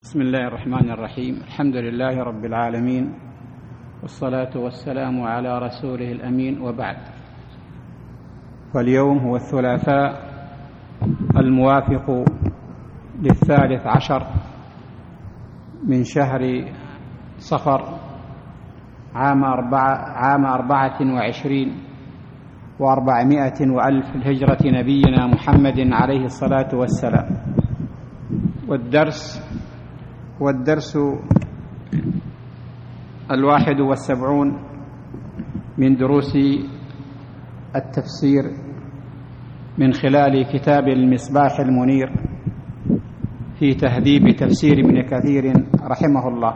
بسم الله الرحمن الرحيم. الحمد لله رب العالمين، والصلاة والسلام على رسوله الأمين، وبعد. واليوم هو الثلاثاء الموافق ل13 من شهر صفر عام 24 و400 وألف الهجرة نبينا محمد عليه الصلاة والسلام. والدرس 71 من دروس التفسير من خلال كتاب المصباح المنير في تهذيب تفسير ابن كثير رحمه الله.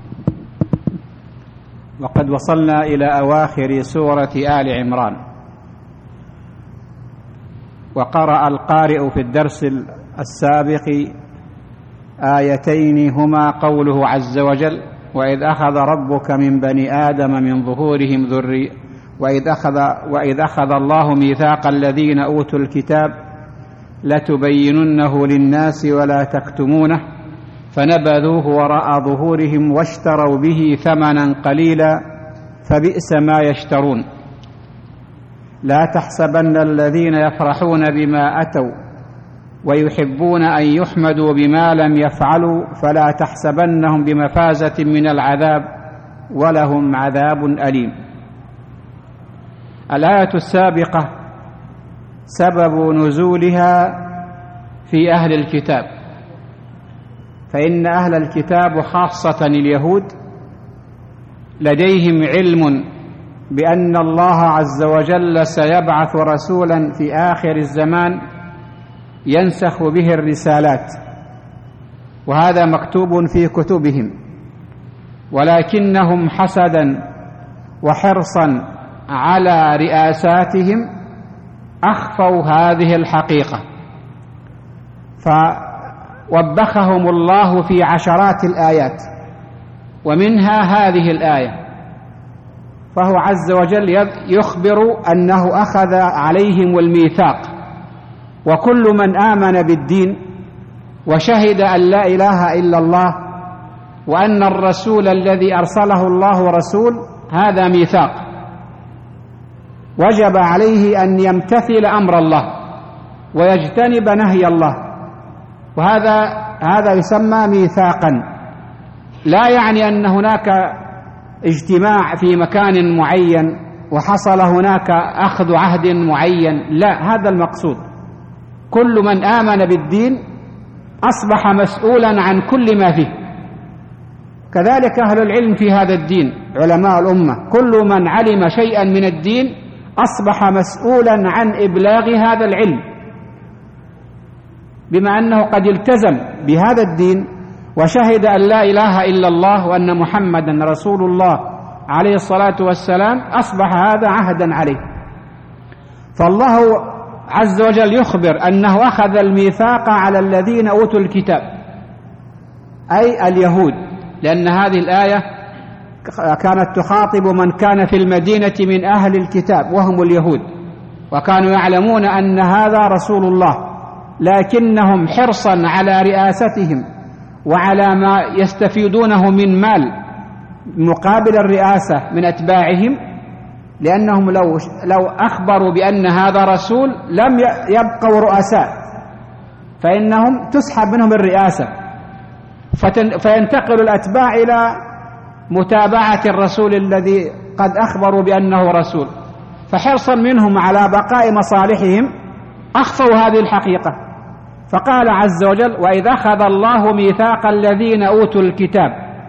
وقد وصلنا إلى أواخر سورة آل عمران، وقرأ القارئ في الدرس السابق آيتين هما قوله عز وجل: وإذ أخذ ربك من بني آدم من ظهورهم وإذ أخذ الله ميثاق الذين أوتوا الكتاب لتبيننه للناس ولا تكتمونه فنبذوه وراء ظهورهم واشتروا به ثمنا قليلا فبئس ما يشترون. لا تحسبن الذين يفرحون بما أتوا ويحبون أن يحمدوا بما لم يفعلوا فلا تحسبنهم بمفازة من العذاب ولهم عذاب أليم. الآية السابقة سبب نزولها في أهل الكتاب، فإن أهل الكتاب خاصة اليهود لديهم علم بأن الله عز وجل سيبعث رسولا في آخر الزمان ينسخ به الرسالات، وهذا مكتوب في كتبهم، ولكنهم حسدا وحرصا على رئاساتهم أخفوا هذه الحقيقة، فوبخهم الله في عشرات الآيات، ومنها هذه الآية. فهو عز وجل يخبر أنه أخذ عليهم الميثاق، وكل من آمن بالدين وشهد أن لا إله إلا الله وأن الرسول الذي أرسله الله رسول، هذا ميثاق وجب عليه أن يمتثل أمر الله ويجتنب نهي الله، وهذا يسمى ميثاقا. لا يعني أن هناك اجتماع في مكان معين وحصل هناك أخذ عهد معين، لا، هذا المقصود. كل من آمن بالدين أصبح مسؤولا عن كل ما فيه. كذلك أهل العلم في هذا الدين، علماء الأمة، كل من علم شيئا من الدين أصبح مسؤولا عن إبلاغ هذا العلم، بما أنه قد التزم بهذا الدين وشهد أن لا إله إلا الله وأن محمدا رسول الله عليه الصلاة والسلام، أصبح هذا عهدا عليه. فالله عز وجل يخبر أنه أخذ الميثاق على الذين أوتوا الكتاب، أي اليهود، لأن هذه الآية كانت تخاطب من كان في المدينة من أهل الكتاب وهم اليهود، وكانوا يعلمون أن هذا رسول الله، لكنهم حرصا على رئاستهم وعلى ما يستفيدونه من مال مقابل الرئاسة من أتباعهم، لأنهم لو أخبروا بأن هذا رسول لم يبقوا رؤساء، فإنهم تسحب منهم الرئاسة، فينتقل الأتباع إلى متابعة الرسول الذي قد أخبروا بأنه رسول. فحرصا منهم على بقاء مصالحهم أخفوا هذه الحقيقة. فقال عز وجل: وإذ أخذ الله ميثاق الذين أوتوا الكتاب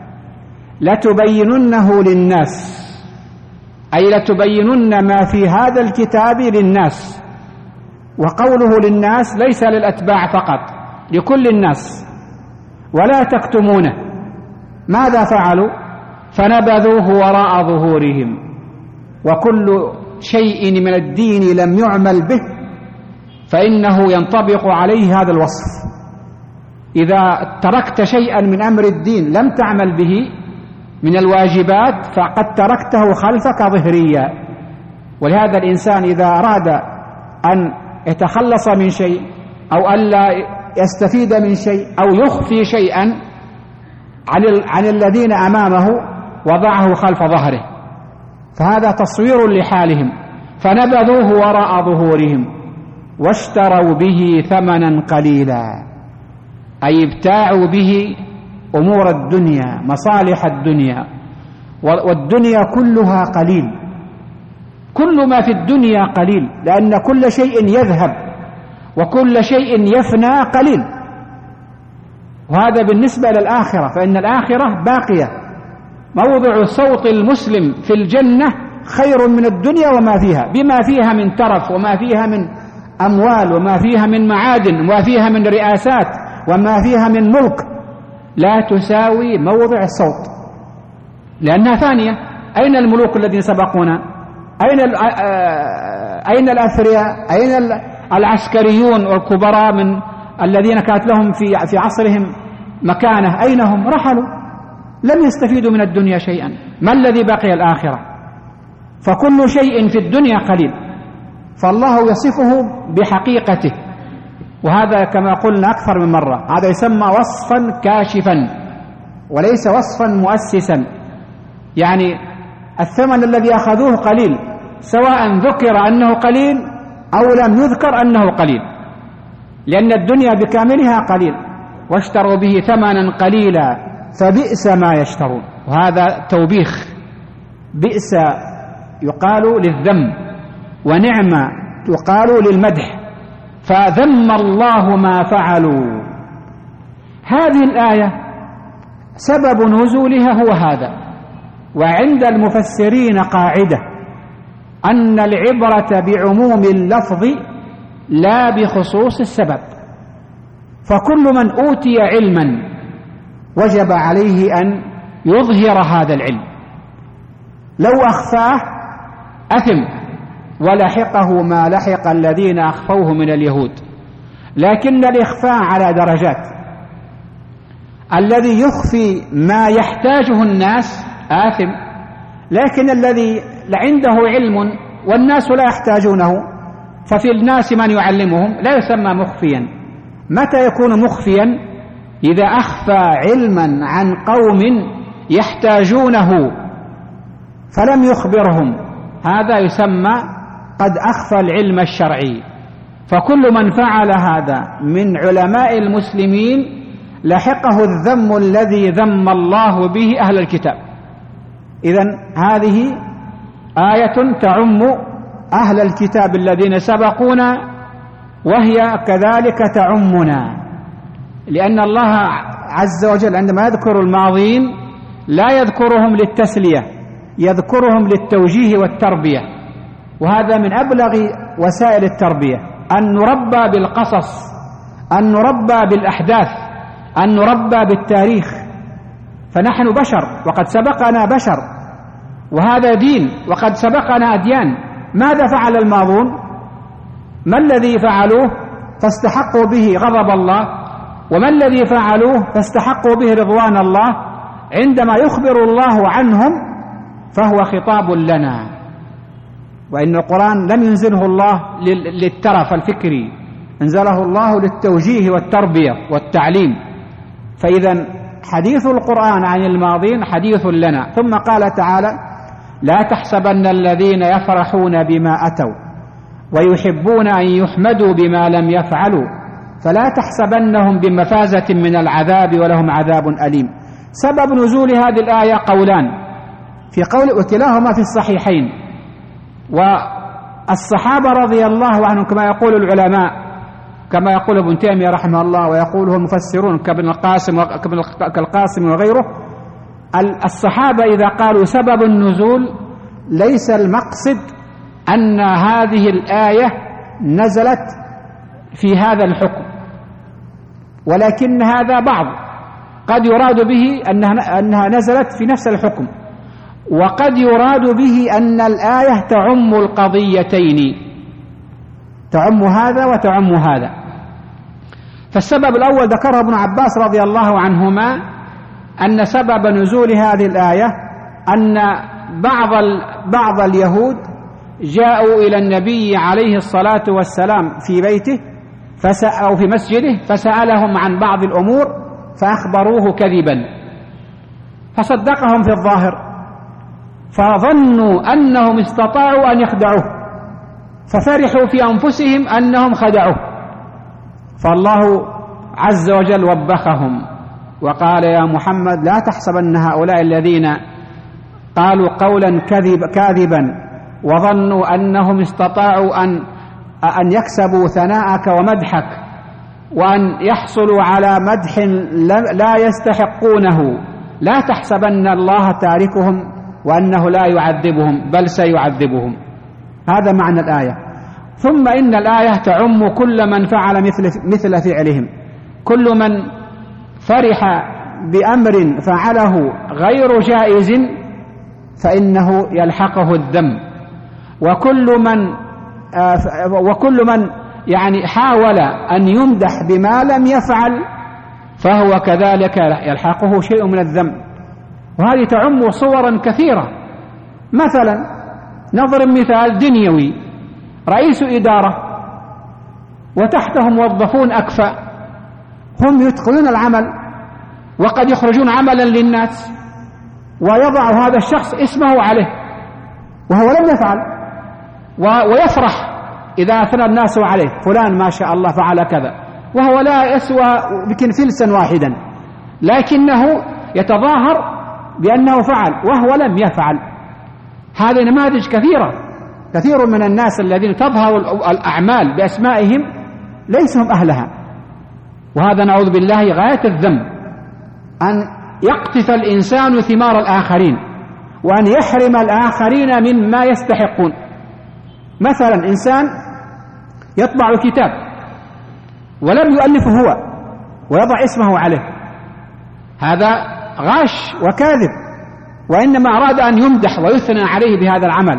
لتبيننه للناس، أي لتبينن ما في هذا الكتاب للناس. وقوله للناس ليس للأتباع فقط، لكل الناس، ولا تكتمونه. ماذا فعلوا؟ فنبذوه وراء ظهورهم. وكل شيء من الدين لم يعمل به فإنه ينطبق عليه هذا الوصف. إذا تركت شيئا من أمر الدين لم تعمل به من الواجبات فقد تركته خلفك ظهريا. ولهذا الإنسان إذا أراد أن يتخلص من شيء أو ألا يستفيد من شيء أو يخفي شيئا عن الذين أمامه وضعه خلف ظهره، فهذا تصوير لحالهم. فنبذوه وراء ظهورهم واشتروا به ثمنا قليلا، أي ابتاعوا به أمور الدنيا، مصالح الدنيا، والدنيا كلها قليل، كل ما في الدنيا قليل، لأن كل شيء يذهب وكل شيء يفنى قليل. وهذا بالنسبة للآخرة، فإن الآخرة باقية. موضع صوت المسلم في الجنة خير من الدنيا وما فيها، بما فيها من ترف وما فيها من أموال وما فيها من معادن وما فيها من رئاسات وما فيها من ملك، لا تساوي موضع الصوت، لأنها ثانية. أين الملوك الذين سبقونا؟ أين الأثرياء؟ أين العسكريون والكبراء من الذين كانت لهم في عصرهم مكانة؟ أين هم؟ رحلوا، لم يستفيدوا من الدنيا شيئا. ما الذي بقي؟ الآخرة. فكل شيء في الدنيا قليل، فالله يصفه بحقيقته، وهذا كما قلنا أكثر من مرة، هذا يسمى وصفا كاشفا وليس وصفا مؤسسا. يعني الثمن الذي أخذوه قليل، سواء ذكر أنه قليل أو لم يذكر أنه قليل، لأن الدنيا بكاملها قليل. واشتروا به ثمنا قليلا فبئس ما يشترون. وهذا توبيخ. بئس يقال للذم، ونعم يقال للمدح. فذم الله ما فعلوا. هذه الآية سبب نزولها هو هذا. وعند المفسرين قاعدة أن العبرة بعموم اللفظ لا بخصوص السبب، فكل من أوتي علما وجب عليه أن يظهر هذا العلم، لو أخفاه أثم ولحقه ما لحق الذين أخفوه من اليهود. لكن الإخفاء على درجات، الذي يخفي ما يحتاجه الناس آثم، لكن الذي عنده علم والناس لا يحتاجونه، ففي الناس من يعلمهم، لا يسمى مخفيا. متى يكون مخفيا؟ إذا أخفى علما عن قوم يحتاجونه فلم يخبرهم، هذا يسمى قد أخفى العلم الشرعي. فكل من فعل هذا من علماء المسلمين لحقه الذم الذي ذم الله به أهل الكتاب. إذن هذه آية تعم أهل الكتاب الذين سبقونا، وهي كذلك تعمنا، لأن الله عز وجل عندما يذكر الماضين لا يذكرهم للتسلية، يذكرهم للتوجيه والتربية. وهذا من أبلغ وسائل التربية، أن نربى بالقصص، أن نربى بالأحداث، أن نربى بالتاريخ. فنحن بشر وقد سبقنا بشر، وهذا دين وقد سبقنا أديان. ماذا فعل الماضون؟ ما الذي فعلوه فاستحقوا به غضب الله؟ وما الذي فعلوه فاستحقوا به رضوان الله؟ عندما يخبر الله عنهم فهو خطاب لنا. وإن القرآن لم ينزله الله للترف الفكري، انزله الله للتوجيه والتربية والتعليم. فإذا حديث القرآن عن الماضين حديث لنا. ثم قال تعالى: لا تحسبن الذين يفرحون بما أتوا ويحبون أن يحمدوا بما لم يفعلوا فلا تحسبنهم بمفازة من العذاب ولهم عذاب أليم. سبب نزول هذه الآية قولان، في قول وكلاهما في الصحيحين. والصحابة رضي الله عنهم كما يقول العلماء، كما يقول ابن تيمية رحمه الله ويقوله المفسرون كابن القاسم وغيره، الصحابة إذا قالوا سبب النزول ليس المقصد أن هذه الآية نزلت في هذا الحكم، ولكن هذا بعض قد يراد به أنها نزلت في نفس الحكم، وقد يراد به أن الآية تعم القضيتين، تعم هذا وتعم هذا. فالسبب الأول ذكره ابن عباس رضي الله عنهما، أن سبب نزول هذه الآية أن بعض اليهود جاءوا إلى النبي عليه الصلاة والسلام في بيته أو في مسجده، فسألهم عن بعض الأمور فأخبروه كذبا، فصدقهم في الظاهر، فظنوا أنهم استطاعوا أن يخدعوه، ففرحوا في أنفسهم أنهم خدعوه، فالله عز وجل وبخهم وقال: يا محمد لا تحسبن هؤلاء الذين قالوا قولا كاذبا وظنوا أنهم استطاعوا أن يكسبوا ثناءك ومدحك وأن يحصلوا على مدح لا يستحقونه، لا تحسبن الله تاركهم وأنه لا يعذبهم، بل سيعذبهم. هذا معنى الآية. ثم إن الآية تعم كل من فعل مثل فعلهم، كل من فرح بأمر فعله غير جائز فإنه يلحقه الذم، وكل من يعني حاول أن يمدح بما لم يفعل فهو كذلك يلحقه شيء من الذم. وهذه تعم صورا كثيرة. مثلا نضرب مثال دنيوي: رئيس إدارة وتحته موظفون أكفأ، هم يتقنون العمل وقد يخرجون عملا للناس، ويضع هذا الشخص اسمه عليه وهو لم يفعل، ويفرح إذا أثنى الناس عليه: فلان ما شاء الله فعل كذا، وهو لا يسوى يمكن فلسا واحدا، لكنه يتظاهر بأنه فعل وهو لم يفعل. هذه نماذج كثيرة، كثير من الناس الذين تظهر الأعمال بأسمائهم ليس هم أهلها، وهذا نعوذ بالله غاية الذم، أن يقطف الإنسان ثمار الآخرين وأن يحرم الآخرين مما يستحقون. مثلا إنسان يطبع كتاب ولم يؤلفه هو ويضع اسمه عليه، هذا غاش وكاذب، وإنما أراد أن يمدح ويثنى عليه بهذا العمل.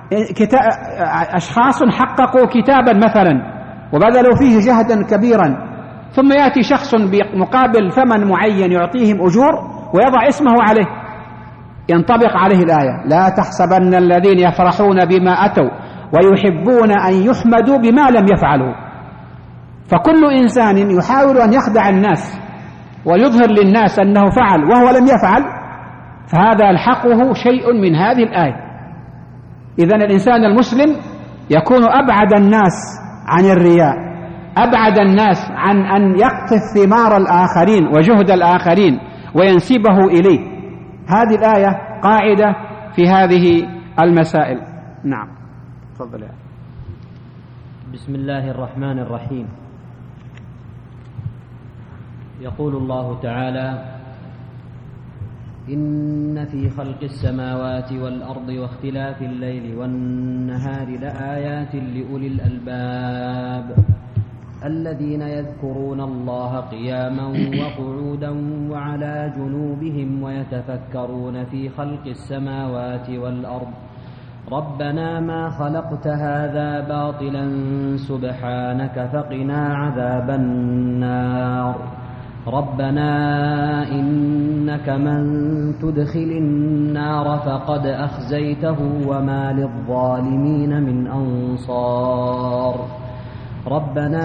أشخاص حققوا كتابا مثلا وبذلوا فيه جهدا كبيرا، ثم يأتي شخص بمقابل ثمن معين يعطيهم أجور ويضع اسمه عليه، ينطبق عليه الآية: لا تحسبن الذين يفرحون بما أتوا ويحبون أن يحمدوا بما لم يفعلوا. فكل إنسان يحاول أن يخدع الناس ويظهر للناس أنه فعل وهو لم يفعل فهذا يلحقه شيء من هذه الآية. إذن الإنسان المسلم يكون أبعد الناس عن الرياء، أبعد الناس عن أن يقطف ثمار الآخرين وجهد الآخرين وينسبه إليه. هذه الآية قاعدة في هذه المسائل. نعم، تفضل. بسم الله الرحمن الرحيم. يقول الله تعالى: إن في خلق السماوات والأرض واختلاف الليل والنهار لآيات لأولي الألباب الذين يذكرون الله قياما وقعودا وعلى جنوبهم ويتفكرون في خلق السماوات والأرض ربنا ما خلقت هذا باطلا سبحانك فقنا عذاب النار ربنا إنك من تدخل النار فقد أخزيته وما للظالمين من أنصار ربنا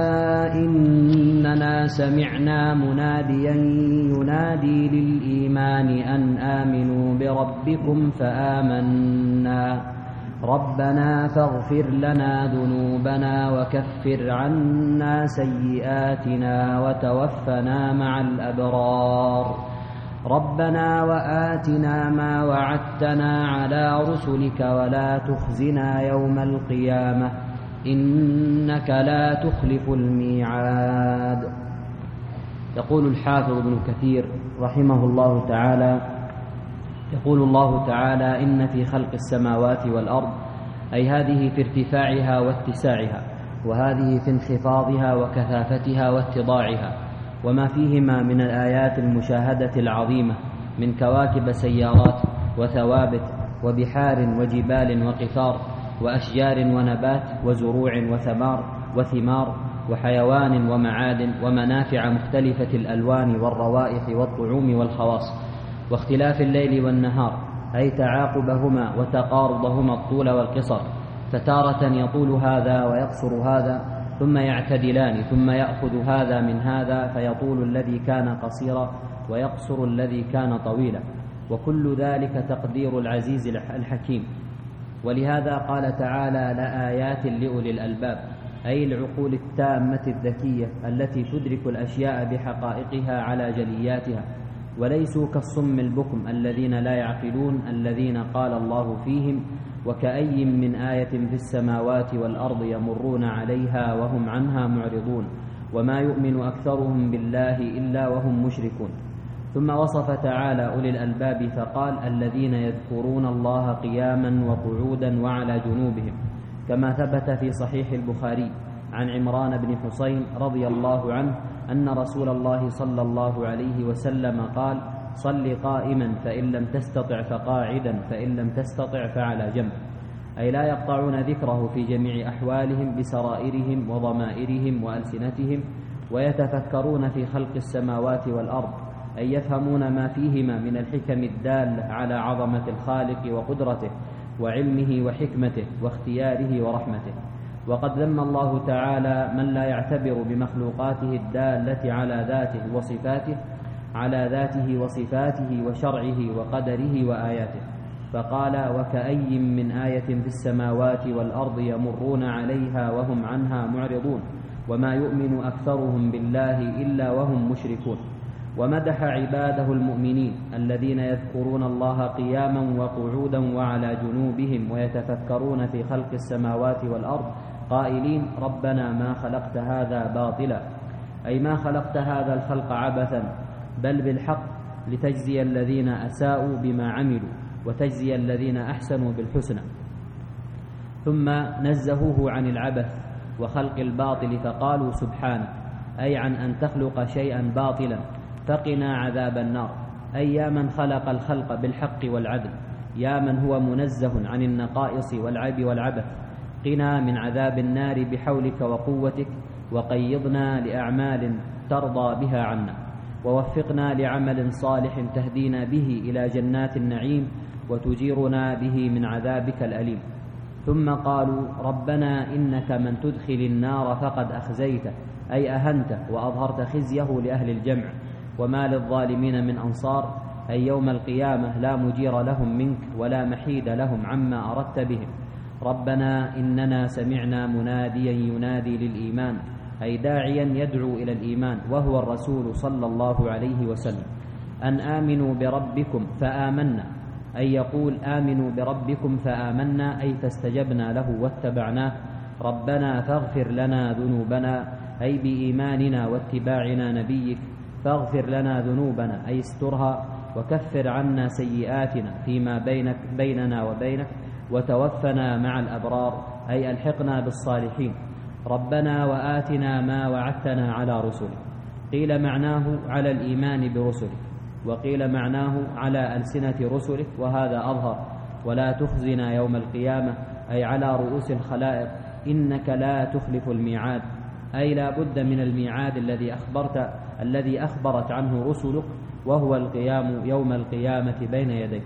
إننا سمعنا مناديا ينادي للإيمان أن آمنوا بربكم فآمنا ربنا فاغفر لنا ذنوبنا وكفر عنا سيئاتنا وتوفنا مع الأبرار ربنا وآتنا ما وعدتنا على رسلك ولا تخزنا يوم القيامة إنك لا تخلف الميعاد. يقول الحافظ ابن كثير رحمه الله تعالى: يقول الله تعالى: إن في خلق السماوات والأرض، أي هذه في ارتفاعها واتساعها، وهذه في انخفاضها وكثافتها واتضاعها، وما فيهما من الآيات المشاهدة العظيمة من كواكب سيارات وثوابت وبحار وجبال وقفار وأشجار ونبات وزروع وثمار وحيوان ومعادن ومنافع مختلفة الألوان والروائح والطعوم والخواص، واختلاف الليل والنهار، أي تعاقبهما وتقارضهما الطول والقصر، فتارة يطول هذا ويقصر هذا ثم يعتدلان، ثم يأخذ هذا من هذا فيطول الذي كان قصيرا ويقصر الذي كان طويلا، وكل ذلك تقدير العزيز الحكيم. ولهذا قال تعالى: لآيات لأولي الألباب، أي العقول التامة الذكية التي تدرك الأشياء بحقائقها على جلياتها، وليسوا كالصم البكم الذين لا يعقلون الذين قال الله فيهم: وكأي من آية في السماوات والأرض يمرون عليها وهم عنها معرضون وما يؤمن أكثرهم بالله إلا وهم مشركون. ثم وصف تعالى أولي الألباب فقال: الذين يذكرون الله قياما وقعودا وعلى جنوبهم، كما ثبت في صحيح البخاري عن عمران بن حسين رضي الله عنه أن رسول الله صلى الله عليه وسلم قال: صل قائما فإن لم تستطع فقاعدا فإن لم تستطع فعلى جنب، أي لا يقطعون ذكره في جميع أحوالهم بسرائرهم وضمائرهم وألسنتهم، ويتفكرون في خلق السماوات والأرض، أي يفهمون ما فيهما من الحكم الدالة على عظمة الخالق وقدرته وعلمه وحكمته واختياره ورحمته. وقد ذم الله تعالى من لا يعتبر بمخلوقاته الدالة على ذاته وصفاته وشرعه وقدره وآياته، فقال: وكأي من آية في السماوات والأرض يمرون عليها وهم عنها معرضون وما يؤمن أكثرهم بالله إلا وهم مشركون. ومدح عباده المؤمنين الذين يذكرون الله قياما وقعودا وعلى جنوبهم ويتفكرون في خلق السماوات والأرض قائلين: ربنا ما خلقت هذا باطلا، أي ما خلقت هذا الخلق عبثا، بل بالحق لتجزي الذين أساءوا بما عملوا وتجزي الذين أحسنوا بالحسنى. ثم نزهوه عن العبث وخلق الباطل فقالوا: سبحانه، أي عن أن تخلق شيئا باطلا، فقنا عذاب النار، أي يا من خلق الخلق بالحق والعدل، يا من هو منزه عن النقائص والعيب والعبث، قنا من عذاب النار بحولك وقوتك، وقيضنا لأعمال ترضى بها عنا، ووفقنا لعمل صالح تهدينا به إلى جنات النعيم وتجيرنا به من عذابك الأليم. ثم قالوا: ربنا إنك من تدخل النار فقد أخزيته، أي أهنته وأظهرت خزيه لأهل الجمع، وما للظالمين من أنصار، أي يوم القيامة لا مجير لهم منك ولا محيد لهم عما أردت بهم. ربنا إننا سمعنا مناديا ينادي للإيمان، أي داعيا يدعو إلى الإيمان، وهو الرسول صلى الله عليه وسلم، أن آمنوا بربكم فآمنا، أي يقول: آمنوا بربكم فآمنا، أي فاستجبنا له واتبعناه. ربنا فاغفر لنا ذنوبنا، أي بإيماننا واتباعنا نبيك، فاغفر لنا ذنوبنا، أي استرها، وكفر عنا سيئاتنا فيما بيننا وبينك، وتوفنا مع الأبرار، أي ألحقنا بالصالحين. ربنا وآتنا ما وعدتنا على رسلك. قيل معناه على الإيمان برسلك، وقيل معناه على ألسنة رسلك، وهذا أظهر. ولا تخزنا يوم القيامة، أي على رؤوس الخلائق، إنك لا تخلف الميعاد، أي لا بد من الميعاد الذي أخبرت عنه رسلك، وهو القيام يوم القيامة بين يديك.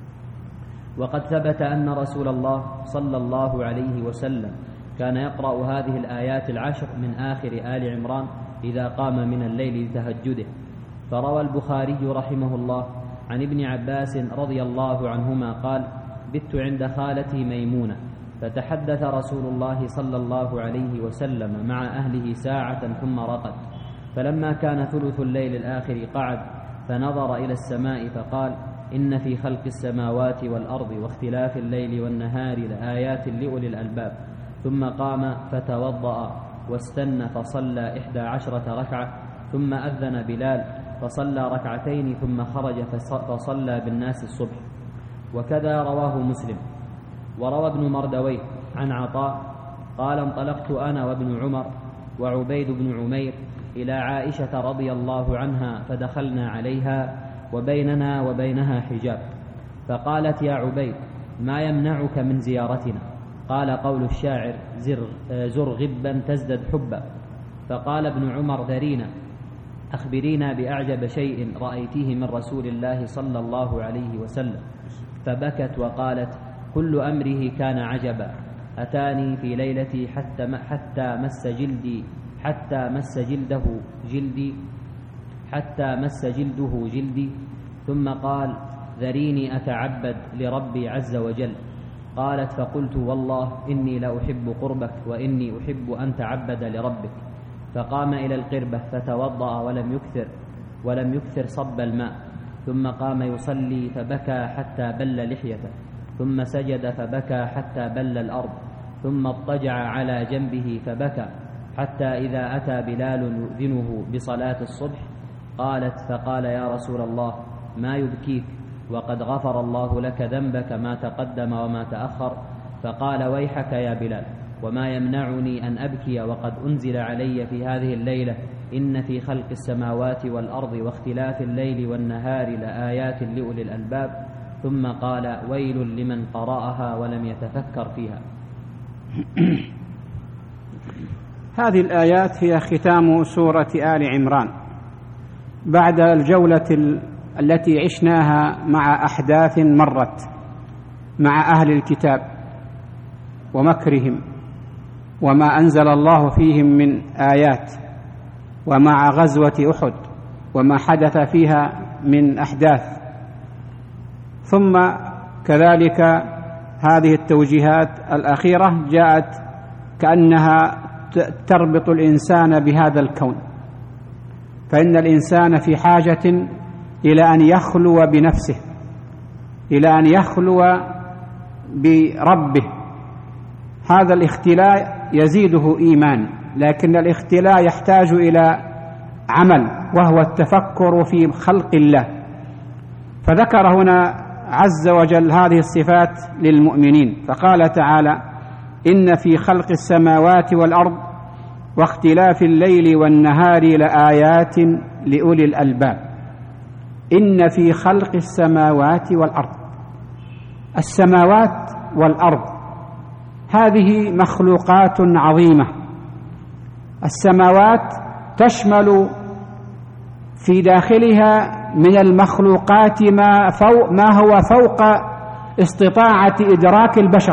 وقد ثبت أن رسول الله صلى الله عليه وسلم كان يقرأ هذه الآيات العشر من آخر آل عمران إذا قام من الليل لتهجده. فروى البخاري رحمه الله عن ابن عباس رضي الله عنهما قال: بت عند خالتي ميمونة، فتحدث رسول الله صلى الله عليه وسلم مع أهله ساعة ثم رقد، فلما كان ثلث الليل الآخر قعد فنظر إلى السماء فقال: إن في خلق السماوات والأرض واختلاف الليل والنهار لآيات لأولي الألباب. ثم قام فتوضأ واستنى فصلى 11 ركعة، ثم أذن بلال فصلى ركعتين، ثم خرج فصلى بالناس الصبح. وكذا رواه مسلم. وروى ابن مردويه عن عطاء قال: انطلقت أنا وابن عمر وعبيد بن عمير إلى عائشة رضي الله عنها، فدخلنا عليها وبيننا وبينها حجاب، فقالت: يا عبيد، ما يمنعك من زيارتنا؟ قال: قول الشاعر: زر غبا تزدد حبا. فقال ابن عمر: ذرينا، أخبرينا بأعجب شيء رأيتيه من رسول الله صلى الله عليه وسلم. فبكت وقالت: كل أمره كان عجبا، أتاني في ليلتي حتى مس جلده جلدي، ثم قال: ذريني أتعبد لربي عز وجل. قالت: فقلت: والله إني لأحب قربك وإني أحب أن تعبد لربك. فقام إلى القربة فتوضأ ولم يكثر صب الماء، ثم قام يصلي فبكى حتى بل لحيته، ثم سجد فبكى حتى بل الأرض، ثم اضطجع على جنبه فبكى حتى إذا أتى بلال يؤذنه بصلاة الصبح. قالت: فقال: يا رسول الله، ما يبكيك وقد غفر الله لك ذنبك ما تقدم وما تأخر؟ فقال: ويحك يا بلال، وما يمنعني أن أبكي وقد أنزل علي في هذه الليلة إن في خلق السماوات والأرض واختلاف الليل والنهار لآيات لأولي الألباب. ثم قال: ويل لمن قرأها ولم يتفكر فيها. هذه الآيات هي ختام سورة آل عمران بعد الجولة التي عشناها مع أحداث مرت مع أهل الكتاب ومكرهم وما أنزل الله فيهم من آيات، ومع غزوة أحد وما حدث فيها من أحداث، ثم كذلك هذه التوجيهات الأخيرة جاءت كأنها تربط الإنسان بهذا الكون، فإن الإنسان في حاجة إلى أن يخلو بنفسه، إلى أن يخلو بربه. هذا الاختلاء يزيده إيمان، لكن الاختلاء يحتاج إلى عمل، وهو التفكر في خلق الله. فذكر هنا عز وجل هذه الصفات للمؤمنين، فقال تعالى: إن في خلق السماوات والأرض واختلاف الليل والنهار لآيات لأولي الألباب. إن في خلق السماوات والأرض، السماوات والأرض هذه مخلوقات عظيمة. السماوات تشمل في داخلها من المخلوقات ما هو فوق استطاعة إدراك البشر.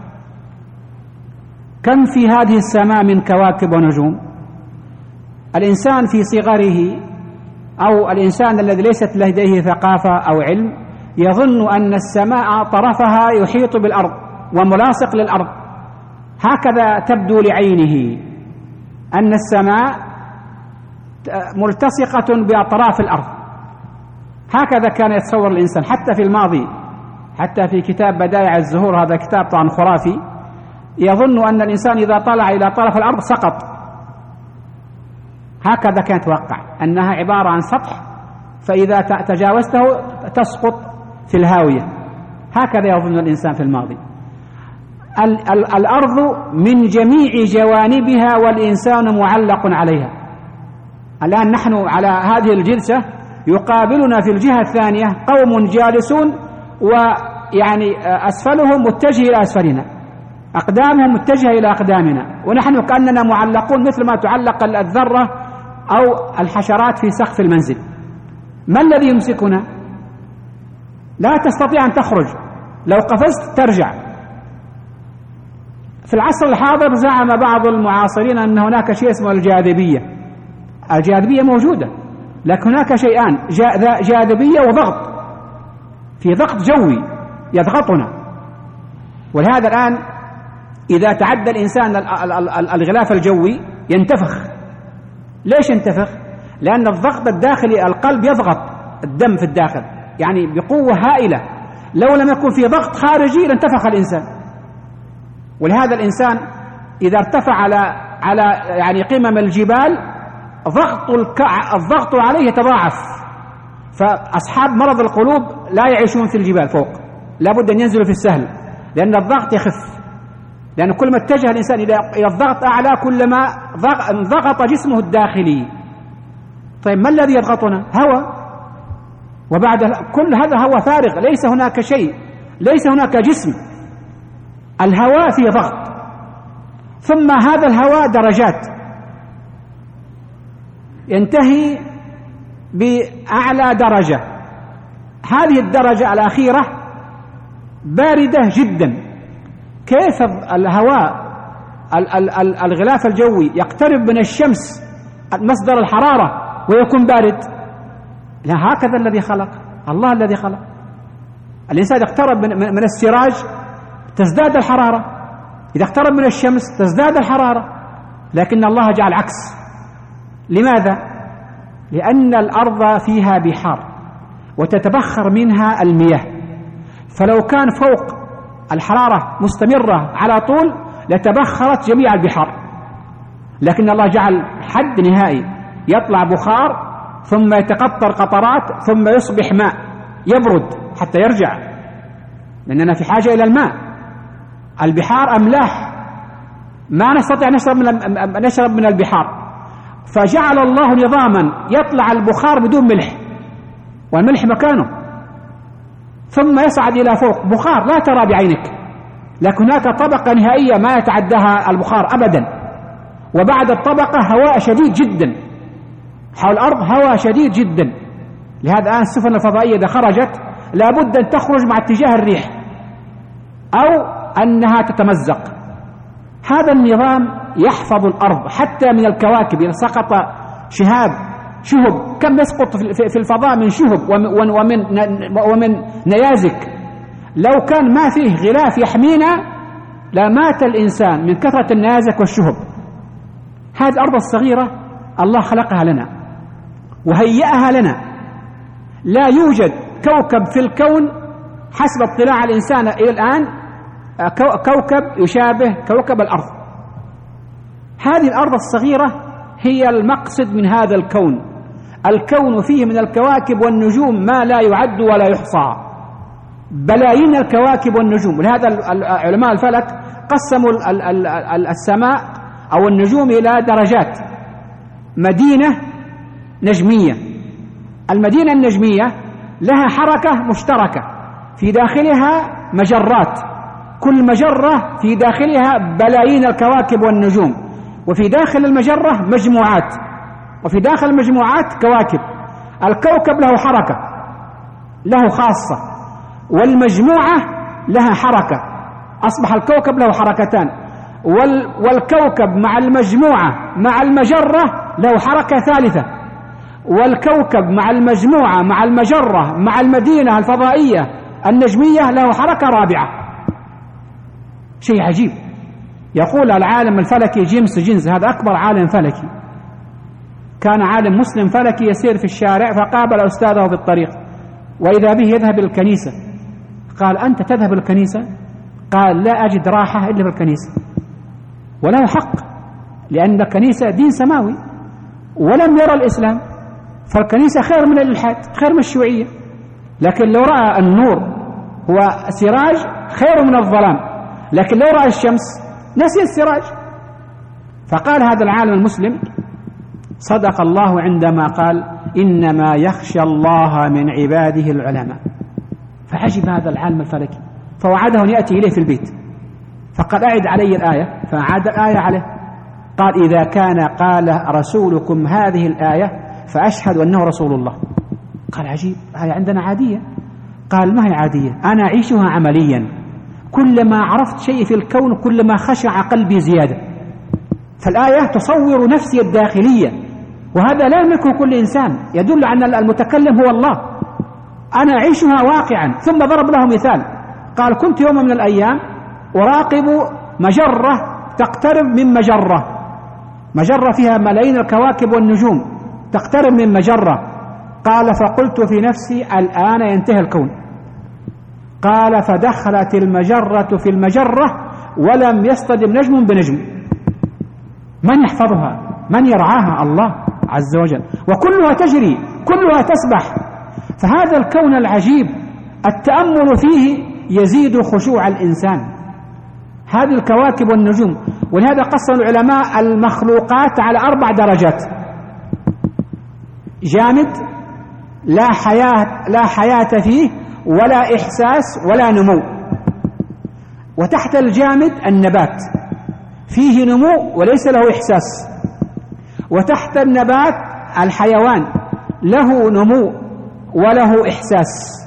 كم في هذه السماء من كواكب ونجوم؟ الإنسان في صغره أو الإنسان الذي ليست لديه ثقافة أو علم يظن أن السماء طرفها يحيط بالأرض وملاصق للأرض، هكذا تبدو لعينه، أن السماء ملتصقة بأطراف الأرض، هكذا كان يتصور الإنسان حتى في الماضي. حتى في كتاب بدائع الزهور، هذا كتاب طبعا خرافي، يظن أن الإنسان إذا طلع إلى طرف الأرض سقط، هكذا كان يتوقع أنها عبارة عن سطح، فإذا تجاوزته تسقط في الهاوية، هكذا يظن الإنسان في الماضي. الأرض من جميع جوانبها والإنسان معلق عليها. الآن نحن على هذه الجلسة يقابلنا في الجهة الثانية قوم جالسون، ويعني أسفلهم متجه إلى أسفلنا، أقدامهم متجهة إلى أقدامنا، ونحن كأننا معلقون مثل ما تعلق الذرة أو الحشرات في سقف المنزل. ما الذي يمسكنا؟ لا تستطيع أن تخرج، لو قفزت ترجع. في العصر الحاضر زعم بعض المعاصرين أن هناك شيء اسمه الجاذبية. الجاذبية موجودة، لكن هناك شيئان: جاذبية وضغط، في ضغط جوي يضغطنا. ولهذا الآن إذا تعدى الإنسان الغلاف الجوي ينتفخ. ليش ينتفخ؟ لأن الضغط الداخلي، القلب يضغط الدم في الداخل يعني بقوة هائلة، لو لم يكن في ضغط خارجي لانتفخ الإنسان. ولهذا الإنسان إذا ارتفع على يعني قمم الجبال الضغط عليه يتضاعف. فأصحاب مرض القلوب لا يعيشون في الجبال فوق، لابد أن ينزلوا في السهل، لأن الضغط يخف، لأن كل ما اتجه الإنسان إلى الضغط أعلى كلما انضغط جسمه الداخلي. طيب ما الذي يضغطنا؟ هواء، وبعد كل هذا هواء فارغ، ليس هناك شيء، ليس هناك جسم. الهواء فيه ضغط، ثم هذا الهواء درجات، ينتهي بأعلى درجة. هذه الدرجة الأخيرة باردة جدا. كيف الهواء الغلاف الجوي يقترب من الشمس مصدر الحرارة ويكون بارد؟ لا، هكذا الذي خلق الله، الذي خلق. الإنسان إذا اقترب من السراج تزداد الحرارة، إذا اقترب من الشمس تزداد الحرارة، لكن الله جعل عكس. لماذا؟ لأن الأرض فيها بحار وتتبخر منها المياه، فلو كان فوق الحرارة مستمرة على طول لتبخرت جميع البحار، لكن الله جعل حد نهائي، يطلع بخار ثم يتقطر قطرات ثم يصبح ماء يبرد حتى يرجع، لأننا في حاجة إلى الماء. البحار أملاح ما نستطيع نشرب من البحار، فجعل الله نظاما يطلع البخار بدون ملح والملح مكانه، ثم يصعد إلى فوق بخار لا ترى بعينك، لكن هناك طبقة نهائية ما يتعداها البخار أبدا، وبعد الطبقة هواء شديد جدا حول الأرض، هواء شديد جدا. لهذا الآن السفن الفضائية إذا خرجت لابد أن تخرج مع اتجاه الريح أو أنها تتمزق. هذا النظام يحفظ الأرض حتى من الكواكب. إذا سقط شهب كم يسقط في الفضاء من شهب ومن نيازك، لو كان ما فيه غلاف يحمينا لمات الإنسان من كثرة النيازك والشهب. هذه الأرض الصغيرة الله خلقها لنا وهيئها لنا، لا يوجد كوكب في الكون حسب اطلاع الإنسان إلى الآن كوكب يشابه كوكب الأرض. هذه الأرض الصغيرة هي المقصد من هذا الكون. الكون فيه من الكواكب والنجوم ما لا يعد ولا يحصى، بلايين الكواكب والنجوم. ولهذا علماء الفلك قسموا السماء أو النجوم إلى درجات. مدينة نجمية، المدينة النجمية لها حركة مشتركة، في داخلها مجرات، كل مجرة في داخلها بلايين الكواكب والنجوم، وفي داخل المجرة مجموعات، وفي داخل المجموعات كواكب. الكوكب له حركة له خاصة، والمجموعة لها حركة، أصبح الكوكب له حركتان، والكوكب مع المجموعة مع المجرة له حركة ثالثة، والكوكب مع المجموعة مع المجرة مع المدينة الفضائية النجمية له حركة رابعة. شيء عجيب. يقول العالم الفلكي جيمس جينز، هذا أكبر عالم فلكي، كان عالم مسلم فلكي يسير في الشارع فقابل أستاذه في الطريق وإذا به يذهب إلى الكنيسة. قال: أنت تذهب إلى الكنيسة؟ قال: لا أجد راحة إلا بالكنيسة. وله حق، لأن الكنيسة دين سماوي ولم يرى الإسلام، فالكنيسة خير من الإلحاد، خير من الشيوعية. لكن لو رأى النور هو سراج خير من الظلام، لكن لو رأى الشمس نسي السراج. فقال هذا العالم المسلم: صدق الله عندما قال: إنما يخشى الله من عباده العلماء. فعجب هذا العالم الفلكي، فوعده أن يأتي إليه في البيت، فقال: أعد علي الآية، فأعاد الآية عليه. قال: إذا كان قال رسولكم هذه الآية فأشهد أنه رسول الله. قال: عجيب، هذه عندنا عادية. قال: ما هي عادية، أنا أعيشها عمليا، كلما عرفت شيء في الكون كلما خشع قلبي زيادة. فالآية تصور نفسي الداخلية، وهذا لا يملكه كل إنسان، يدل على المتكلم هو الله. أنا أعيشها واقعا. ثم ضرب له مثال، قال: كنت يوم من الأيام أراقب مجرة تقترب من مجرة فيها ملايين الكواكب والنجوم تقترب من مجرة. قال: فقلت في نفسي الآن ينتهي الكون. قال: فدخلت المجرة في المجرة ولم يصطدم نجم بنجم. من يحفظها؟ من يرعاها؟ الله عز وجل، وكلها تجري، كلها تسبح. فهذا الكون العجيب التأمل فيه يزيد خشوع الإنسان. هذه الكواكب والنجوم. ولهذا قسم العلماء المخلوقات على 4 درجات: جامد لا حياة فيه ولا إحساس ولا نمو. وتحت الجامد النبات فيه نمو وليس له إحساس. وتحت النبات الحيوان له نمو وله إحساس.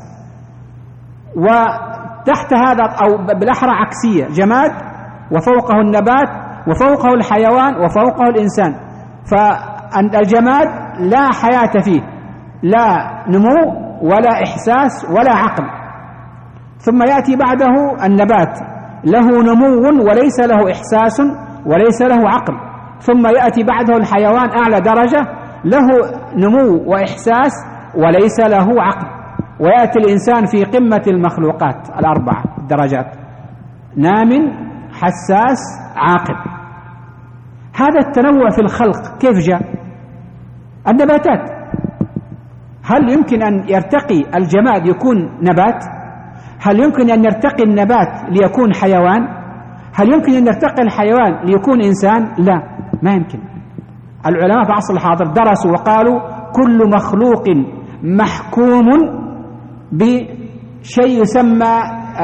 وتحت هذا أو بالأحرى عكسية، جماد وفوقه النبات وفوقه الحيوان وفوقه الإنسان. فالجماد لا حياة فيه، لا نمو ولا إحساس ولا عقل. ثم يأتي بعده النبات له نمو وليس له إحساس وليس له عقل، ثم يأتي بعده الحيوان أعلى درجة له نمو وإحساس وليس له عقل، ويأتي الإنسان في قمة المخلوقات الأربعة درجات، نام، حساس، عاقل. هذا التنوع في الخلق كيف جاء؟ النباتات، هل يمكن أن يرتقي الجماد يكون نبات؟ هل يمكن أن يرتقي النبات ليكون حيوان؟ هل يمكن أن يرتقي الحيوان ليكون إنسان؟ لا، ما يمكن. العلماء في العصر الحاضر درسوا وقالوا كل مخلوق محكوم بشيء يسمى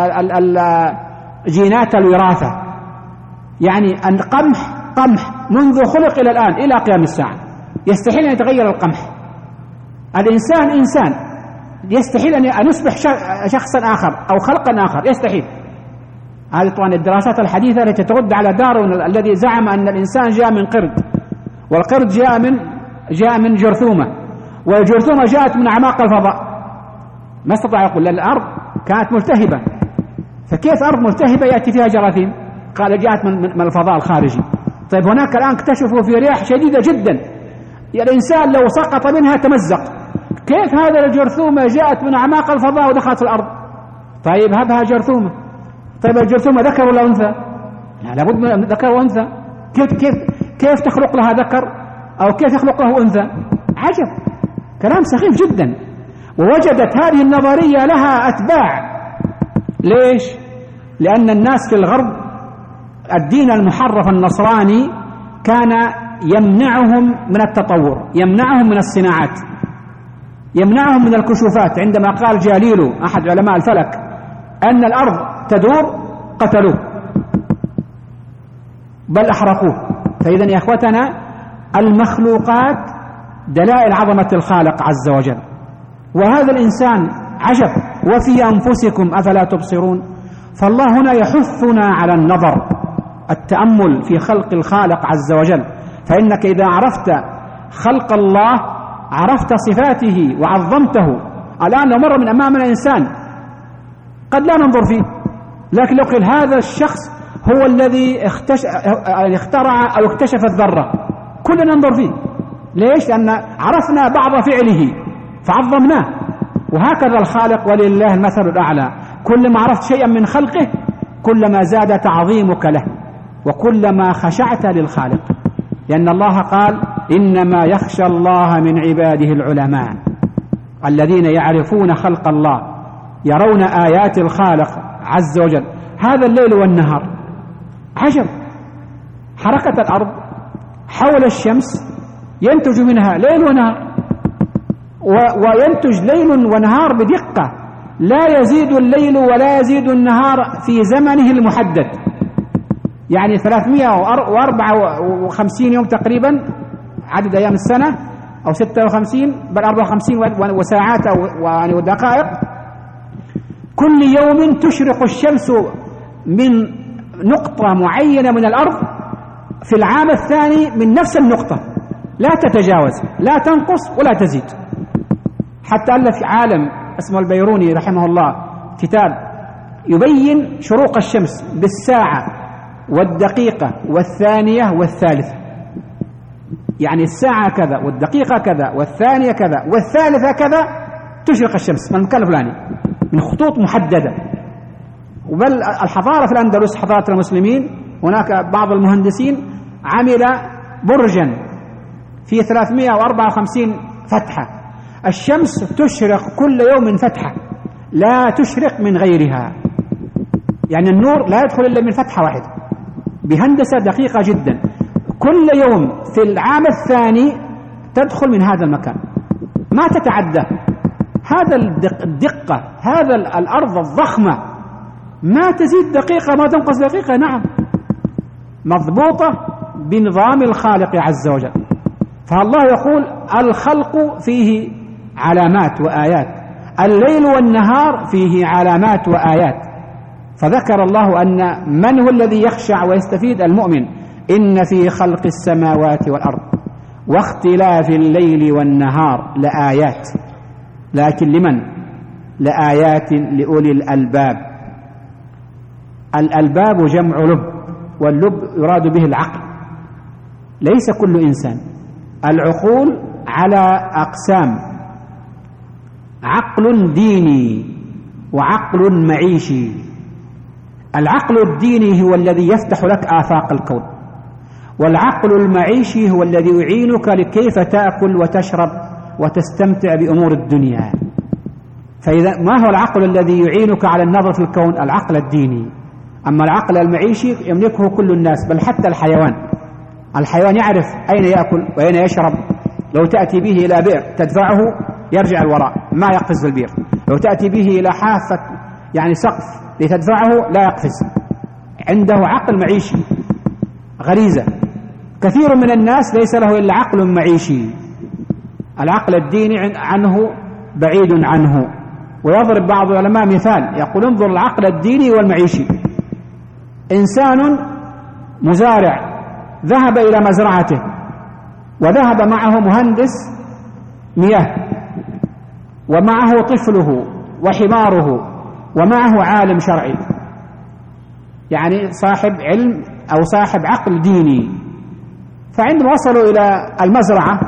جينات الوراثة، يعني قمح منذ خلق إلى الآن إلى قيام الساعة يستحيل أن يتغير القمح. الإنسان إنسان، يستحيل أن يصبح شخصا آخر أو خلقا آخر، يستحيل. هذه طبعا الدراسات الحديثة التي ترد على داروين الذي زعم أن الإنسان جاء من قرد، والقرد جاء من جرثومة، والجرثومة جاءت من أعماق الفضاء. ما استطاع يقول لأن الأرض كانت ملتهبة، فكيف أرض ملتهبة يأتي فيها جراثيم؟ قال جاءت من الفضاء الخارجي. طيب هناك الآن اكتشفوا في رياح شديدة جدا الإنسان لو سقط منها تمزق، كيف هذا الجرثومة جاءت من أعماق الفضاء ودخلت في الأرض؟ طيب هبها جرثومة. طيب الجرثومة ذكر ولا أنثى؟ لا، لابد من ذكر وأنثى. كيف تخلق لها ذكر أو كيف يخلق له أنثى؟ عجب، كلام سخيف جدا. ووجدت هذه النظرية لها أتباع. ليش؟ لأن الناس في الغرب الدين المحرف النصراني كان يمنعهم من التطور، يمنعهم من الصناعات، يمنعهم من الكشوفات. عندما قال جاليلو أحد علماء الفلك أن الأرض تدور قتلوه بل أحرقوه. فإذا يا إخوتنا المخلوقات دلائل عظمة الخالق عز وجل. وهذا الإنسان عجب، وفي أنفسكم أفلا تبصرون. فالله هنا يحثنا على النظر، التأمل في خلق الخالق عز وجل. فإنك إذا عرفت خلق الله عرفت صفاته وعظمته. الآن لو مر من أمامنا إنسان قد لا ننظر فيه، لكن لو قيل هذا الشخص هو الذي اخترع أو اكتشف الذرة كلنا ننظر فيه. ليش؟ لأن عرفنا بعض فعله فعظمناه. وهكذا الخالق ولله المثل الأعلى، كلما عرفت شيئا من خلقه كلما زاد تعظيمك له وكلما خشعت للخالق، لأن الله قال إنما يخشى الله من عباده العلماء الذين يعرفون خلق الله يرون آيات الخالق عز وجل. هذا الليل والنهار عجب، حركة الأرض حول الشمس ينتج منها ليل ونهار، وينتج ليل ونهار بدقة، لا يزيد الليل ولا يزيد النهار في زمنه المحدد. يعني 354 يوم تقريبا عدد أيام السنة، أو 56 بل 54 وساعات ودقائق. كل يوم تشرق الشمس من نقطة معينة من الأرض في العام الثاني من نفس النقطة، لا تتجاوز، لا تنقص ولا تزيد. حتى ألف عالم اسمه البيروني رحمه الله كتاب يبين شروق الشمس بالساعة والدقيقة والثانية والثالثة، يعني الساعة كذا والدقيقة كذا والثانية كذا والثالثة كذا تشرق الشمس من المكان الفلاني من خطوط محددة. وبل الحضارة في الأندلس حضارة المسلمين هناك بعض المهندسين عمل برجا في 354 فتحة، الشمس تشرق كل يوم فتحة لا تشرق من غيرها، يعني النور لا يدخل إلا من فتحة واحدة بهندسة دقيقة جدا. كل يوم في العام الثاني تدخل من هذا المكان ما تتعدى. هذا الدقة، هذا الأرض الضخمة ما تزيد دقيقة ما تنقص دقيقة، نعم مضبوطة بنظام الخالق عز وجل. فالله يقول الخلق فيه علامات وآيات، الليل والنهار فيه علامات وآيات. فذكر الله أن من هو الذي يخشع ويستفيد؟ المؤمن. إن في خلق السماوات والأرض واختلاف الليل والنهار لآيات، لكن لمن؟ لآيات لأولي الألباب الألباب جمع لب، واللب يراد به العقل، ليس كل إنسان. العقول على أقسام: عقل ديني وعقل معيشي. العقل الديني هو الذي يفتح لك آفاق الكون، والعقل المعيشي هو الذي يعينك لكيف تأكل وتشرب وتستمتع بأمور الدنيا. فإذا ما هو العقل الذي يعينك على النظر في الكون؟ العقل الديني. أما العقل المعيشي يملكه كل الناس، بل حتى الحيوان يعرف أين يأكل وأين يشرب. لو تأتي به إلى بئر تدفعه يرجع الوراء، ما يقفز في البئر. لو تأتي به إلى حافة يعني سقف لتدفعه لا يقفز. عنده عقل معيشي، غريزة. كثير من الناس ليس له إلا عقل معيشي، العقل الديني عنه بعيد عنه. ويضرب بعض العلماء مثال، يقول: انظر العقل الديني والمعيشي. إنسان مزارع ذهب إلى مزرعته، وذهب معه مهندس مياه، ومعه طفله وحماره، ومعه عالم شرعي، يعني صاحب علم أو صاحب عقل ديني. فعندما وصلوا إلى المزرعة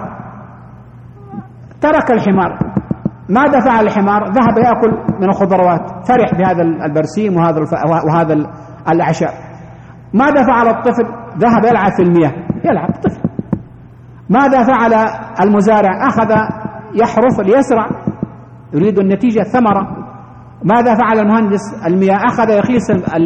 ترك الحمار. ماذا فعل الحمار؟ ذهب يأكل من الخضروات، فرح بهذا البرسيم وهذا الأعشاب. ماذا فعل الطفل؟ ذهب يلعب في المياه، يلعب طفل. ماذا فعل المزارع؟ أخذ يحرث ليزرع، يريد النتيجة الثمرة. ماذا فعل المهندس المياه؟ أخذ يقيس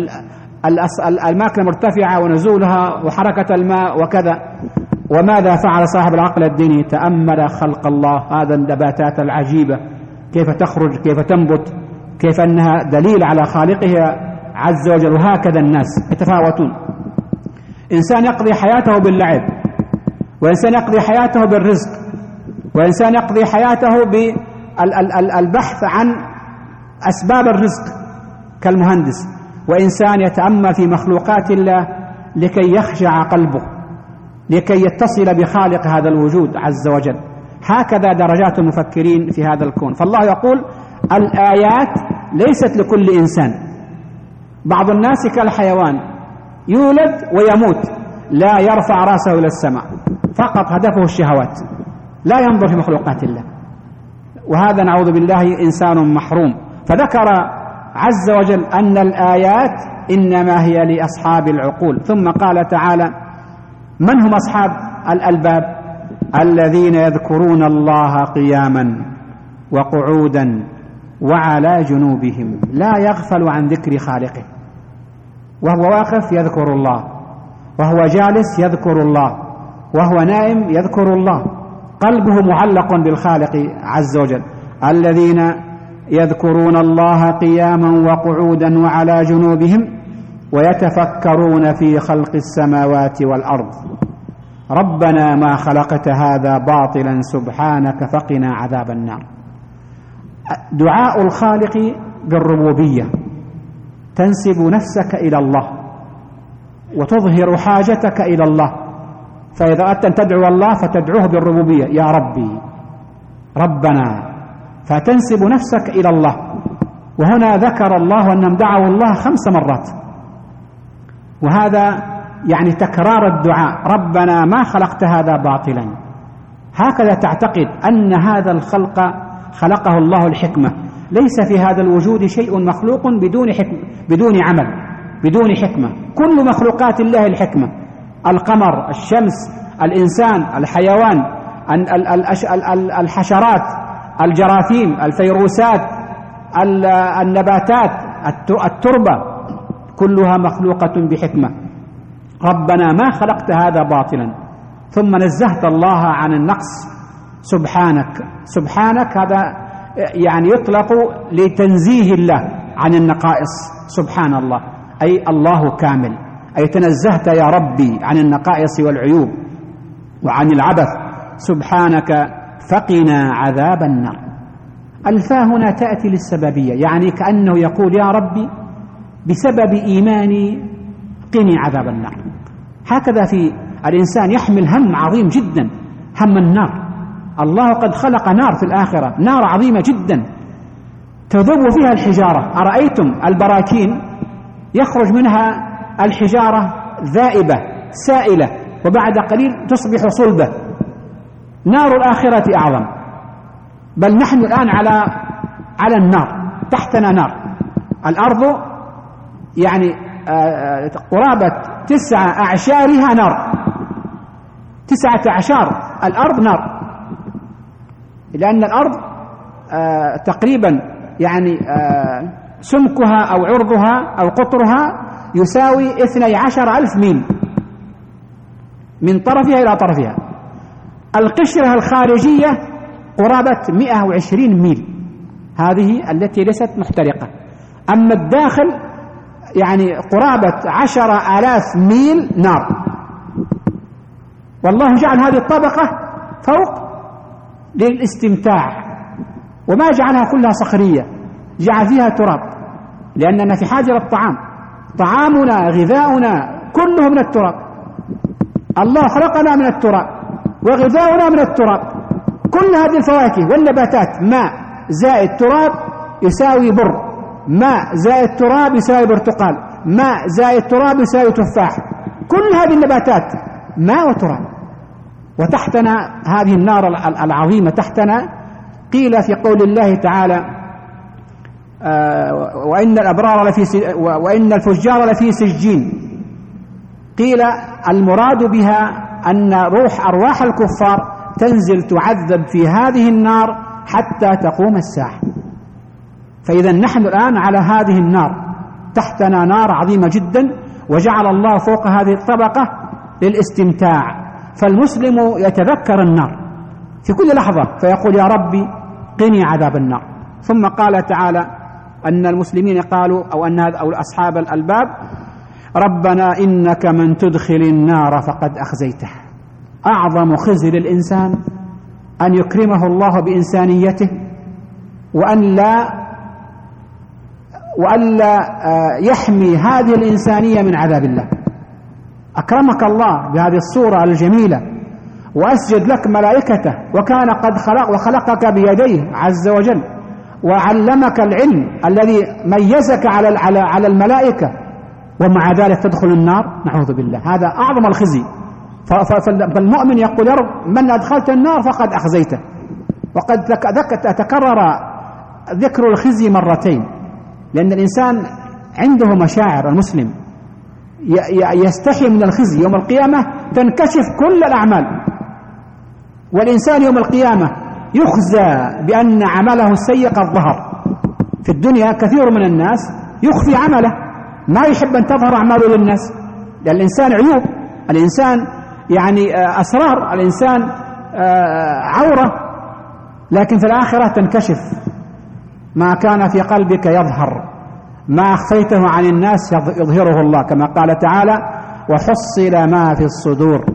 الماكنة مرتفعة ونزولها وحركة الماء وكذا. وماذا فعل صاحب العقل الديني؟ تأمل خلق الله، هذا النباتات العجيبة كيف تخرج، كيف تنبت، كيف أنها دليل على خالقها عز وجل. وهكذا الناس يتفاوتون. إنسان يقضي حياته باللعب، وإنسان يقضي حياته بالرزق، وإنسان يقضي حياته بالبحث عن أسباب الرزق كالمهندس، وإنسان يتأمل في مخلوقات الله لكي يخشع قلبه، لكي يتصل بخالق هذا الوجود عز وجل. هكذا درجات المفكرين في هذا الكون. فالله يقول: الآيات ليست لكل إنسان. بعض الناس كالحيوان يولد ويموت، لا يرفع رأسه إلى السماء، فقط هدفه الشهوات، لا ينظر في مخلوقات الله. وهذا نعوذ بالله إنسان محروم. فذكر عز وجل أن الآيات إنما هي لأصحاب العقول. ثم قال تعالى: من هم أصحاب الألباب؟ الذين يذكرون الله قياما وقعودا وعلى جنوبهم، لا يغفل عن ذكر خالقه، وهو واقف يذكر الله، وهو جالس يذكر الله، وهو نائم يذكر الله، قلبه معلق بالخالق عز وجل. الذين يذكرون الله قياما وقعودا وعلى جنوبهم ويتفكرون في خلق السماوات والأرض ربنا ما خلقت هذا باطلا سبحانك فقنا عذاب النار. دعاء الخالق بالربوبية، تنسب نفسك إلى الله وتظهر حاجتك إلى الله. فإذا أردت أن تدعو الله فتدعوه بالربوبية: يا ربي، ربنا، فتنسب نفسك إلى الله. وهنا ذكر الله أنهم دعوا الله 5 مرات، وهذا يعني تكرار الدعاء: ربنا ما خلقت هذا باطلا. هكذا تعتقد أن هذا الخلق خلقه الله الحكمة، ليس في هذا الوجود شيء مخلوق بدون عمل، بدون حكمة. كل مخلوقات الله الحكمة: القمر، الشمس، الإنسان، الحيوان، الحشرات، الجراثيم، الفيروسات، النباتات، التربة، كلها مخلوقة بحكمة. ربنا ما خلقت هذا باطلا. ثم نزهت الله عن النقص، سبحانك. سبحانك هذا يعني يطلق لتنزيه الله عن النقائص، سبحان الله، أي الله كامل، أي تنزهت يا ربي عن النقائص والعيوب وعن العبث. سبحانك فقنا عذاب النار. الفاء هنا تأتي للسببية، يعني كأنه يقول: يا ربي بسبب إيماني قني عذاب النار. هكذا في الإنسان يحمل هم عظيم جدا، هم النار. الله قد خلق نار في الآخرة، نار عظيمة جدا تذوب فيها الحجارة. أرأيتم البراكين يخرج منها الحجارة ذائبة سائلة، وبعد قليل تصبح صلبة. نار الآخرة أعظم. بل نحن الآن على النار، تحتنا نار. الأرض يعني قرابة 9 أعشارها نار، 9 أعشار الأرض نار، لأن الأرض تقريبا يعني سمكها أو عرضها أو قطرها يساوي 12,000 ميل من طرفها إلى طرفها. القشرة الخارجية قرابة 120 ميل، هذه التي ليست محترقة. أما الداخل يعني قرابة 10,000 ميل نار. والله جعل هذه الطبقة فوق للاستمتاع، وما جعلها كلها صخرية، جعل فيها تراب، لأننا في حاجة للطعام. طعامنا غذاؤنا كله من التراب. الله خلقنا من التراب وغذاؤنا من التراب. كل هذه الفواكه والنباتات ماء زائد تراب يساوي بر، ماء زائد تراب يساوي برتقال، ماء زائد تراب يساوي تفاح. كل هذه النباتات ماء وتراب. وتحتنا هذه النار العظيمة تحتنا. قيل في قول الله تعالى وإن الفجار لفي سجين، قيل المراد بها أن أرواح الكفار تنزل تعذب في هذه النار حتى تقوم الساعة. فإذا نحن الآن على هذه النار، تحتنا نار عظيمة جدا، وجعل الله فوق هذه الطبقة للاستمتاع. فالمسلم يتذكر النار في كل لحظة فيقول يا ربي قني عذاب النار. ثم قال تعالى أن المسلمين قالوا أو أصحاب الألباب ربنا إنك من تدخل النار فقد أخزيته. أعظم خزي للإنسان أن يكرمه الله بإنسانيته وأن لا يحمي هذه الإنسانية من عذاب الله. أكرمك الله بهذه الصورة الجميلة وأسجد لك ملائكته، وكان قد خلقك بيديه عز وجل، وعلمك العلم الذي ميزك على الملائكة، ومع ذلك تدخل النار. نعوذ بالله، هذا أعظم الخزي. فالمؤمن يقول يا رب من أدخلت النار فقد أخزيته. وقد تكرر ذكر الخزي مرتين، لأن الإنسان عنده مشاعر. المسلم يستحي من الخزي. يوم القيامة تنكشف كل الأعمال، والإنسان يوم القيامة يخزى بأن عمله السيء قد ظهر. في الدنيا كثير من الناس يخفي عمله، ما يحب أن تظهر أعماله للناس، لأن الإنسان عيوب، الإنسان يعني أسرار، الإنسان عورة. لكن في الآخرة تنكشف ما كان في قلبك يظهر، ما أخفيته عن الناس يظهره الله، كما قال تعالى وحصل ما في الصدور.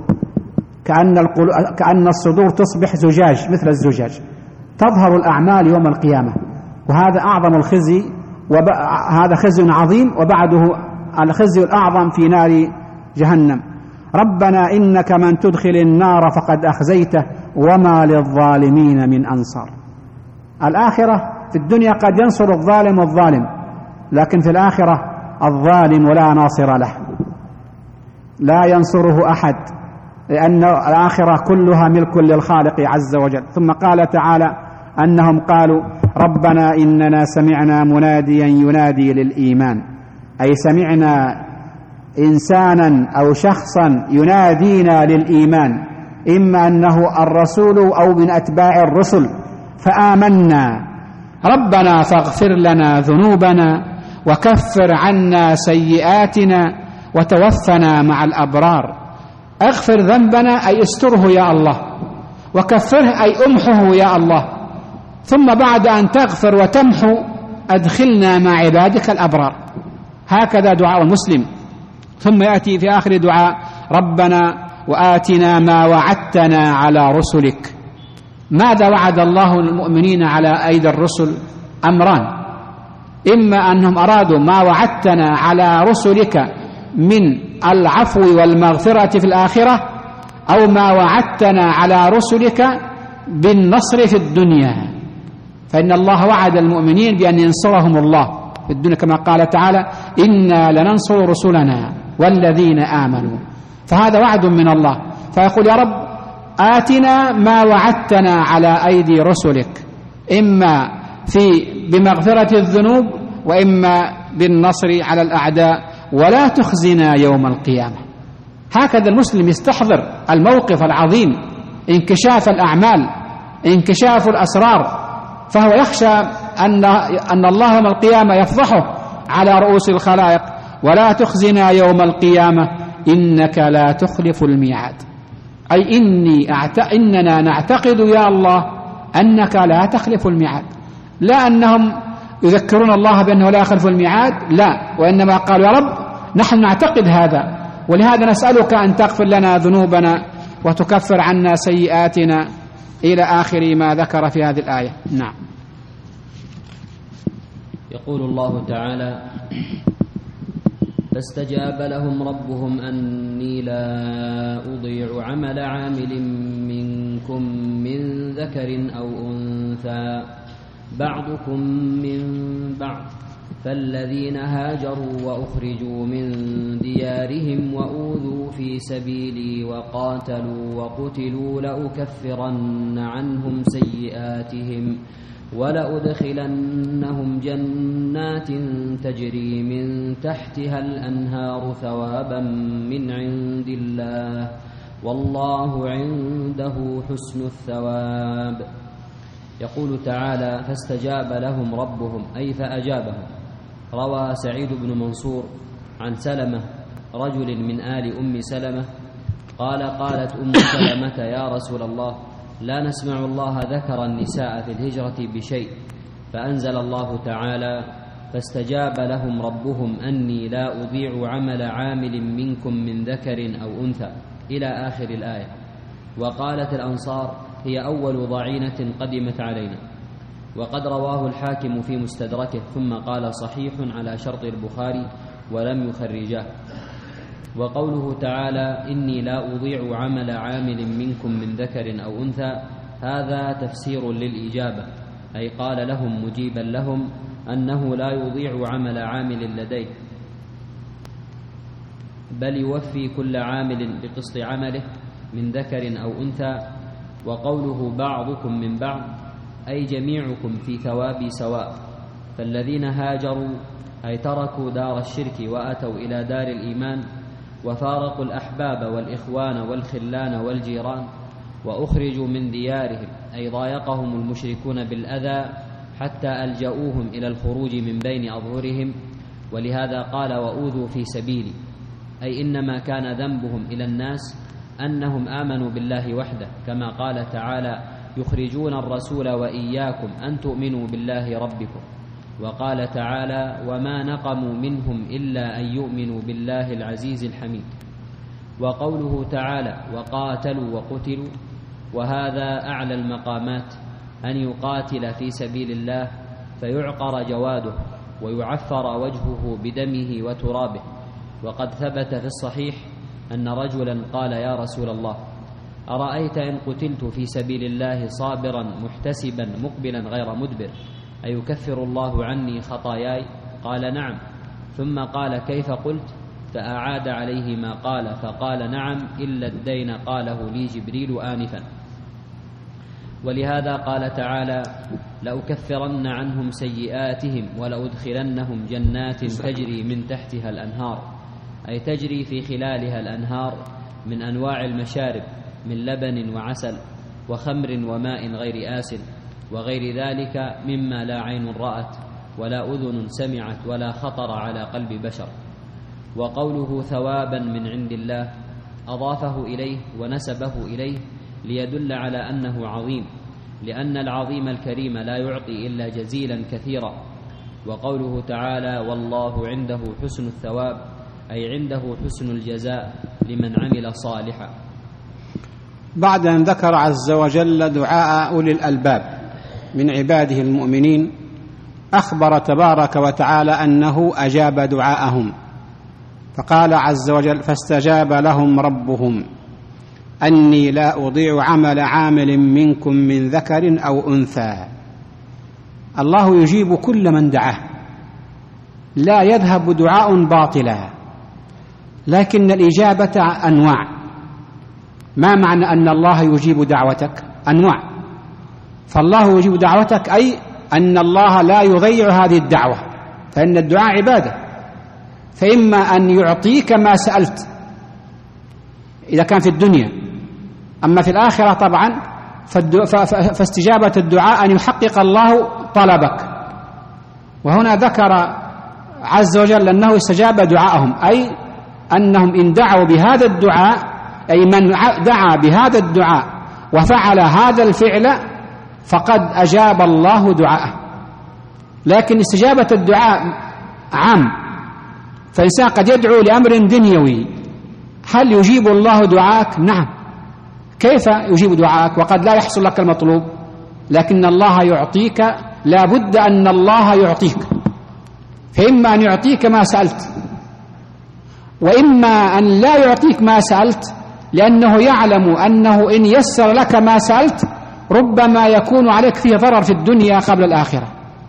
كأن الصدور تصبح زجاج، مثل الزجاج، تظهر الأعمال يوم القيامة. وهذا أعظم الخزي، وهذا خزي عظيم، وبعده الخزي الأعظم في نار جهنم. ربنا إنك من تدخل النار فقد أخزيته وما للظالمين من أنصار. الآخرة في الدنيا قد ينصر الظالم الظالم، لكن في الآخرة الظالم لا ناصر له، لا ينصره أحد، لأن الآخرة كلها ملك للخالق عز وجل. ثم قال تعالى أنهم قالوا ربنا إننا سمعنا مناديا ينادي للإيمان، أي سمعنا إنسانا أو شخصا ينادينا للإيمان، إما أنه الرسول أو من أتباع الرسل، فآمنا. ربنا فاغفر لنا ذنوبنا وكفر عنا سيئاتنا وتوفنا مع الأبرار. اغفر ذنبنا أي استره يا الله، وكفره أي أمحه يا الله. ثم بعد أن تغفر وتمحو أدخلنا مع عبادك الأبرار. هكذا دعاء المسلم. ثم يأتي في آخر دعاء ربنا وآتنا ما وعدتنا على رسلك. ماذا وعد الله المؤمنين على أيدي الرسل؟ أمران: إما أنهم أرادوا ما وعدتنا على رسلك من العفو والمغفرة في الآخرة، أو ما وعدتنا على رسلك بالنصر في الدنيا. فإن الله وعد المؤمنين بأن ينصرهم الله في الدنيا، كما قال تعالى: إنا لننصر رسلنا والذين آمنوا. فهذا وعد من الله، فيقول: يا رب آتنا ما وعدتنا على أيدي رسلك، إما بمغفرة الذنوب وإما بالنصر على الأعداء، ولا تخزنا يوم القيامة. هكذا المسلم يستحضر الموقف العظيم، انكشاف الأعمال، انكشاف الأسرار، فهو يخشى أن الله يوم القيامة يفضحه على رؤوس الخلائق: ولا تخزنا يوم القيامة إنك لا تخلف الميعاد. أي إننا نعتقد يا الله أنك لا تخلف الميعاد، لا أنهم يذكرون الله بأنه لا يخلف الميعاد، لا، وإنما قالوا: يا رب نحن نعتقد هذا، ولهذا نسألك أن تغفر لنا ذنوبنا وتكفر عنا سيئاتنا، إلى آخر ما ذكر في هذه الآية. نعم. يقول الله تعالى: فاستجاب لهم ربهم أني لا أضيع عمل عامل منكم من ذكر أو أنثى بعضكم من بعض، فالذين هاجروا وأخرجوا من ديارهم وأوذوا في سبيلي وقاتلوا وقتلوا لأكفرن عنهم سيئاتهم ولأدخلنهم جنات تجري من تحتها الأنهار ثوابا من عند الله والله عنده حسن الثواب. يقول تعالى: فاستجاب لهم ربهم، أي فأجابهم. روى سعيد بن منصور عن سلمة رجل من آل أم سلمة قال: قالت أم سلمة: يا رسول الله، لا نسمع الله ذكر النساء في الهجرة بشيء، فأنزل الله تعالى: فاستجاب لهم ربهم أني لا أضيع عمل عامل منكم من ذكر أو أنثى، إلى آخر الآية. وقالت الأنصار: هي أول ضعينة قدمت علينا. وقد رواه الحاكم في مستدركه، ثم قال: صحيح على شرط البخاري ولم يخرجاه. وقوله تعالى: إني لا أضيع عمل عامل منكم من ذكر أو أنثى، هذا تفسير للإجابة، أي قال لهم مجيبا لهم أنه لا يضيع عمل عامل لديه، بل يوفي كل عامل بقسط عمله من ذكر أو أنثى. وقوله بعضكم من بعض، أي جميعكم في ثوابي سواء. فالذين هاجروا أي تركوا دار الشرك وأتوا إلى دار الإيمان، وفارقوا الأحباب والإخوان والخلان والجيران، وأخرجوا من ديارهم أي ضايقهم المشركون بالأذى حتى ألجأوهم إلى الخروج من بين أظهرهم. ولهذا قال: وأوذوا في سبيلي، أي إنما كان ذنبهم إلى الناس أنهم آمنوا بالله وحده، كما قال تعالى: يخرجون الرسول وإياكم أن تؤمنوا بالله ربكم. وقال تعالى: وما نقموا منهم إلا أن يؤمنوا بالله العزيز الحميد. وقوله تعالى: وقاتلوا وقتلوا، وهذا أعلى المقامات، أن يقاتل في سبيل الله فيعقر جواده ويعفر وجهه بدمه وترابه. وقد ثبت في الصحيح أن رجلا قال: يا رسول الله، أرأيت إن قتلت في سبيل الله صابرا محتسبا مقبلا غير مدبر، أيكفر الله عني خطاياي؟ قال: نعم. ثم قال: كيف قلت؟ فأعاد عليه ما قال، فقال: نعم إلا الدين قاله لي جبريل آنفا. ولهذا قال تعالى: لأكفرن عنهم سيئاتهم ولأدخلنهم جنات تجري من تحتها الأنهار، أي تجري في خلالها الأنهار من أنواع المشارب من لبن وعسل وخمر وماء غير آسن وغير ذلك مما لا عين رأت ولا أذن سمعت ولا خطر على قلب بشر. وقوله ثوابا من عند الله أضافه إليه ونسبه إليه ليدل على أنه عظيم، لأن العظيم الكريم لا يعطي إلا جزيلا كثيرا. وقوله تعالى: والله عنده حسن الثواب، أي عنده حسن الجزاء لمن عمل صالحا. بعد أن ذكر عز وجل دعاء أولي الألباب من عباده المؤمنين، أخبر تبارك وتعالى أنه أجاب دعاءهم، فقال عز وجل: فاستجاب لهم ربهم أني لا أضيع عمل عامل منكم من ذكر أو أنثى. الله يجيب كل من دعاه، لا يذهب دعاء باطلا، لكن الإجابة أنواع. ما معنى أن الله يجيب دعوتك؟ أنواع. فالله يجيب دعوتك أي أن الله لا يضيع هذه الدعوة، فإن الدعاء عبادة. فإما أن يعطيك ما سألت إذا كان في الدنيا، أما في الآخرة طبعا فاستجابة الدعاء أن يحقق الله طلبك. وهنا ذكر عز وجل أنه استجاب دعاءهم، أي أنهم إن دعوا بهذا الدعاء، أي من دعا بهذا الدعاء وفعل هذا الفعل فقد أجاب الله دعاءه. لكن استجابة الدعاء عام، فإنسان قد يدعو لأمر دنيوي، هل يجيب الله دعاءك؟ نعم. كيف يجيب دعاءك وقد لا يحصل لك المطلوب؟ لكن الله يعطيك، لا بد أن الله يعطيك، فإما أن يعطيك ما سألت، وإما أن لا يعطيك ما سألت، لأنه يعلم أنه إن يسر لك ما سألت ربما يكون عليك فيه ضرر في الدنيا قبل الآخرة،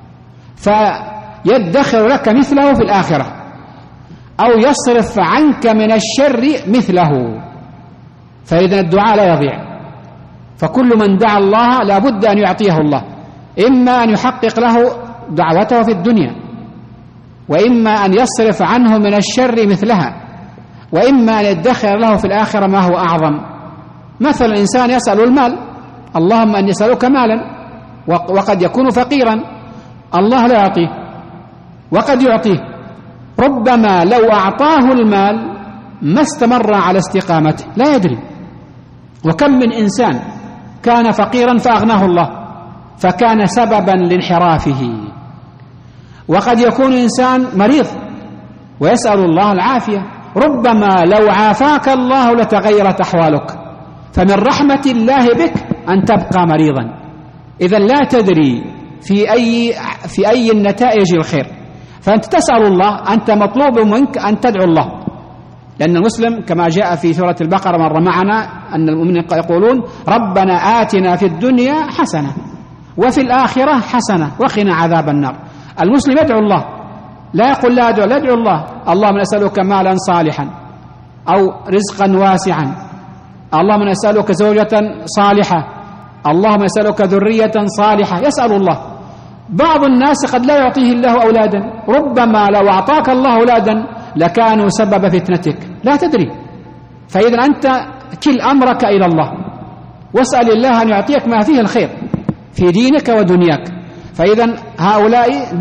فيدخر لك مثله في الآخرة، أو يصرف عنك من الشر مثله. فإذا الدعاء لا يضيع، فكل من دعا الله لا بد أن يعطيه الله، إما أن يحقق له دعوته في الدنيا، وإما أن يصرف عنه من الشر مثلها، وإما أن يدخر له في الآخرة ما هو أعظم. مثلا الإنسان يسأل المال، اللهم أن يسألك مالا، وقد يكون فقيرا، الله لا يعطيه وقد يعطيه. ربما لو أعطاه المال ما استمر على استقامته، لا يدري. وكم من إنسان كان فقيرا فأغناه الله فكان سببا لانحرافه. وقد يكون إنسان مريض ويسأل الله العافية، ربما لو عافاك الله لتغيرت أحوالك. فمن رحمة الله بك أن تبقى مريضا. إذا لا تدري في أي النتائج الخير، فأنت تسأل الله، أنت مطلوب منك أن تدعو الله. لأن المسلم كما جاء في سورة البقرة مر معنا أن المؤمنين يقولون ربنا آتنا في الدنيا حسنة وفي الآخرة حسنة وقنا عذاب النار. المسلم يدعو الله، لا يقول لا أدعو، لا يدعو الله، اللهم نسألك مالا صالحا أو رزقا واسعا، اللهم نسألك زوجة صالحة، اللهم نسألك ذرية صالحة، يسأل الله. بعض الناس قد لا يعطيه الله أولادا، ربما لو أعطاك الله أولادا لكانوا سبب فتنتك، لا تدري. فإذا أنت كل أمرك إلى الله، واسأل الله أن يعطيك ما فيه الخير في دينك ودنياك. فإذا هؤلاء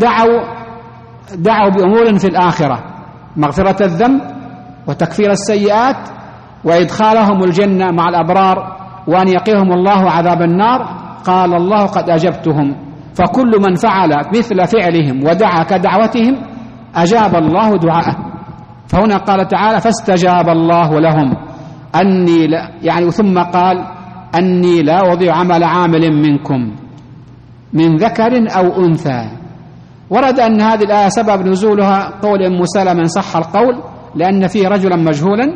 دعوا بأمور في الآخرة، مغفرة الذنب وتكفير السيئات وإدخالهم الجنة مع الأبرار، وأن يقيهم الله عذاب النار. قال الله قد أجبتهم. فكل من فعل مثل فعلهم ودعا كدعوتهم أجاب الله دعاءه. فهنا قال تعالى فاستجاب الله لهم أني لا، يعني ثم قال أني لا أضيع عمل عامل منكم من ذكر أو أنثى. ورد أن هذه الآية سبب نزولها قول أم سلمة إن صح القول، لأن فيه رجلا مجهولا،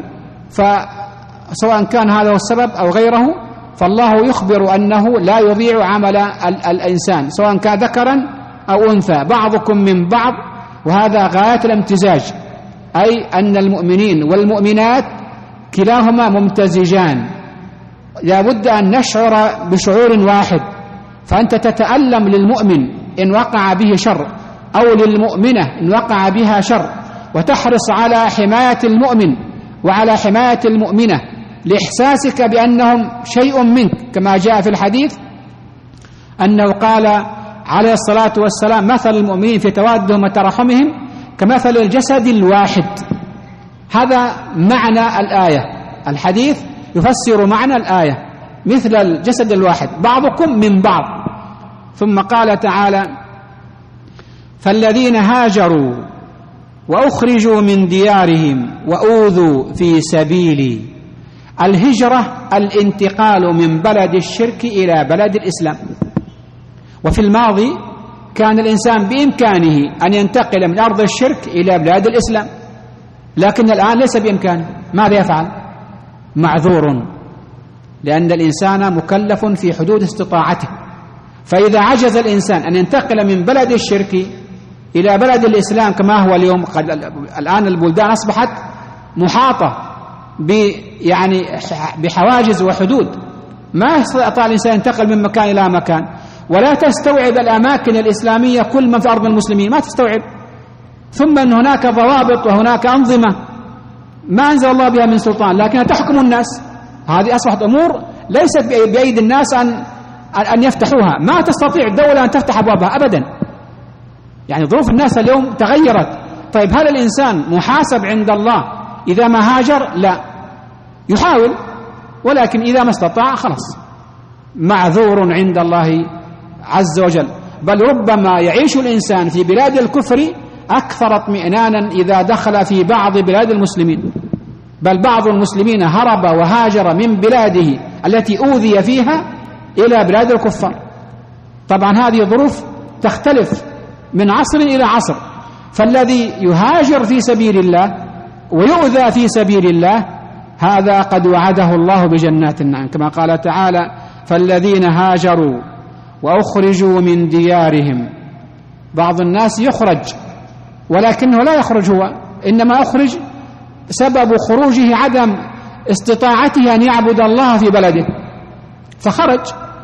فسواء كان هذا هو السبب أو غيره فالله يخبر أنه لا يضيع عمل الإنسان سواء كان ذكرا أو أنثى، بعضكم من بعض. وهذا غاية الامتزاج، أي أن المؤمنين والمؤمنات كلاهما ممتزجان، لا بد أن نشعر بشعور واحد. فأنت تتألم للمؤمن إن وقع به شر، أو للمؤمنة إن وقع بها شر، وتحرص على حماية المؤمن وعلى حماية المؤمنة لإحساسك بأنهم شيء منك، كما جاء في الحديث أنه قال عليه الصلاة والسلام مثل المؤمنين في توادهم وترحمهم كمثل الجسد الواحد. هذا معنى الآية، الحديث يفسر معنى الآية، مثل الجسد الواحد بعضكم من بعض. ثم قال تعالى فالذين هاجروا وأخرجوا من ديارهم وأوذوا في سبيلي. الهجرة الانتقال من بلد الشرك إلى بلد الإسلام. وفي الماضي كان الإنسان بإمكانه أن ينتقل من أرض الشرك إلى بلاد الإسلام، لكن الآن ليس بإمكانه. ماذا يفعل؟ معذور، لأن الإنسان مكلف في حدود استطاعته. فإذا عجز الإنسان أن ينتقل من بلد الشرك إلى بلد الإسلام كما هو اليوم. الآن البلدان أصبحت محاطة يعني بحواجز وحدود، ما يستطيع الإنسان ينتقل من مكان إلى مكان، ولا تستوعب الأماكن الإسلامية كل من في أرض المسلمين، ما تستوعب. ثم أن هناك ضوابط وهناك أنظمة ما أنزل الله بها من سلطان لكنها تحكم الناس. هذه أصبحت أمور ليست بأيدي الناس أن يفتحوها، ما تستطيع الدولة أن تفتح أبوابها أبدا. يعني ظروف الناس اليوم تغيرت. طيب هل الإنسان محاسب عند الله إذا ما هاجر؟ لا، يحاول، ولكن إذا ما استطاع خلاص معذور عند الله عز وجل. بل ربما يعيش الإنسان في بلاد الكفر أكثر اطمئنانا إذا دخل في بعض بلاد المسلمين. بل بعض المسلمين هرب وهاجر من بلاده التي أوذي فيها إلى بلاد الكفار. طبعا هذه ظروف تختلف من عصر إلى عصر. فالذي يهاجر في سبيل الله ويؤذى في سبيل الله هذا قد وعده الله بجنات النعيم، كما قال تعالى: فالذين هاجروا وأخرجوا من ديارهم. بعض الناس يخرج ولكنه لا يخرج هو، إنما يخرج سبب خروجه عدم استطاعته أن يعبد الله في بلده، فخرج.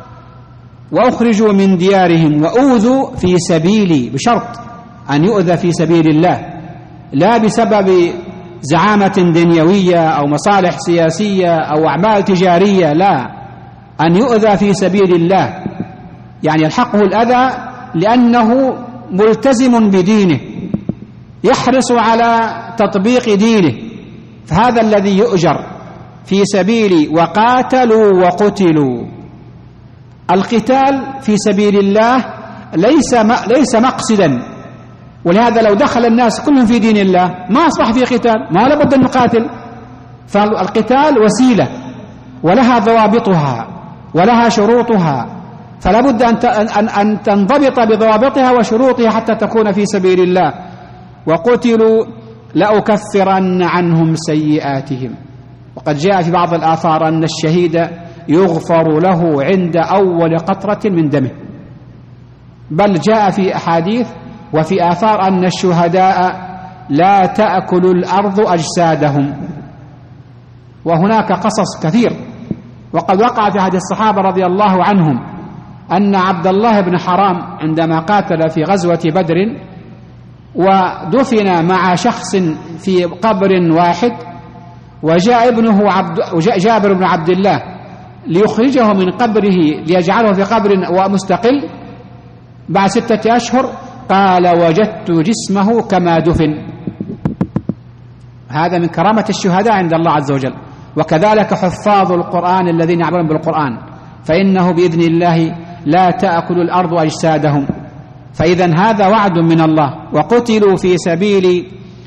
وأخرجوا من ديارهم وأوذوا في سبيلي، بشرط أن يؤذى في سبيل الله، لا بسبب زعامة دنيوية أو مصالح سياسية أو أعمال تجارية، لا، أن يؤذى في سبيل الله، يعني يلحقه الأذى لأنه ملتزم بدينه، يحرص على تطبيق دينه، فهذا الذي يؤجر في سبيل وقاتلوا وقتلوا. القتال في سبيل الله ليس مقصدا، ولهذا لو دخل الناس كلهم في دين الله ما أصبح في قتال، ما لابد أن نقاتل. فالقتال وسيلة ولها ضوابطها ولها شروطها، فلا بد أن تنضبط بضوابطها وشروطها حتى تكون في سبيل الله. وقتلوا لأكفرن عنهم سيئاتهم. وقد جاء في بعض الآثار أن الشهيد يغفر له عند أول قطرة من دمه، بل جاء في أحاديث وفي آثار أن الشهداء لا تأكل الأرض أجسادهم. وهناك قصص كثير، وقد وقع في عهد الصحابة رضي الله عنهم أن عبد الله بن حرام عندما قاتل في غزوة بدر ودفن مع شخص في قبر واحد، وجاء ابنه جابر بن عبد الله ليخرجه من قبره ليجعله في قبر ومستقل، بعد 6 أشهر قال: وجدت جسمه كما دفن. هذا من كرامة الشهداء عند الله عز وجل. وكذلك حفاظ القرآن الذين يعملون بالقرآن، فإنه بإذن الله لا تأكل الأرض أجسادهم. فإذا هذا وعد من الله. وقتلوا في سبيل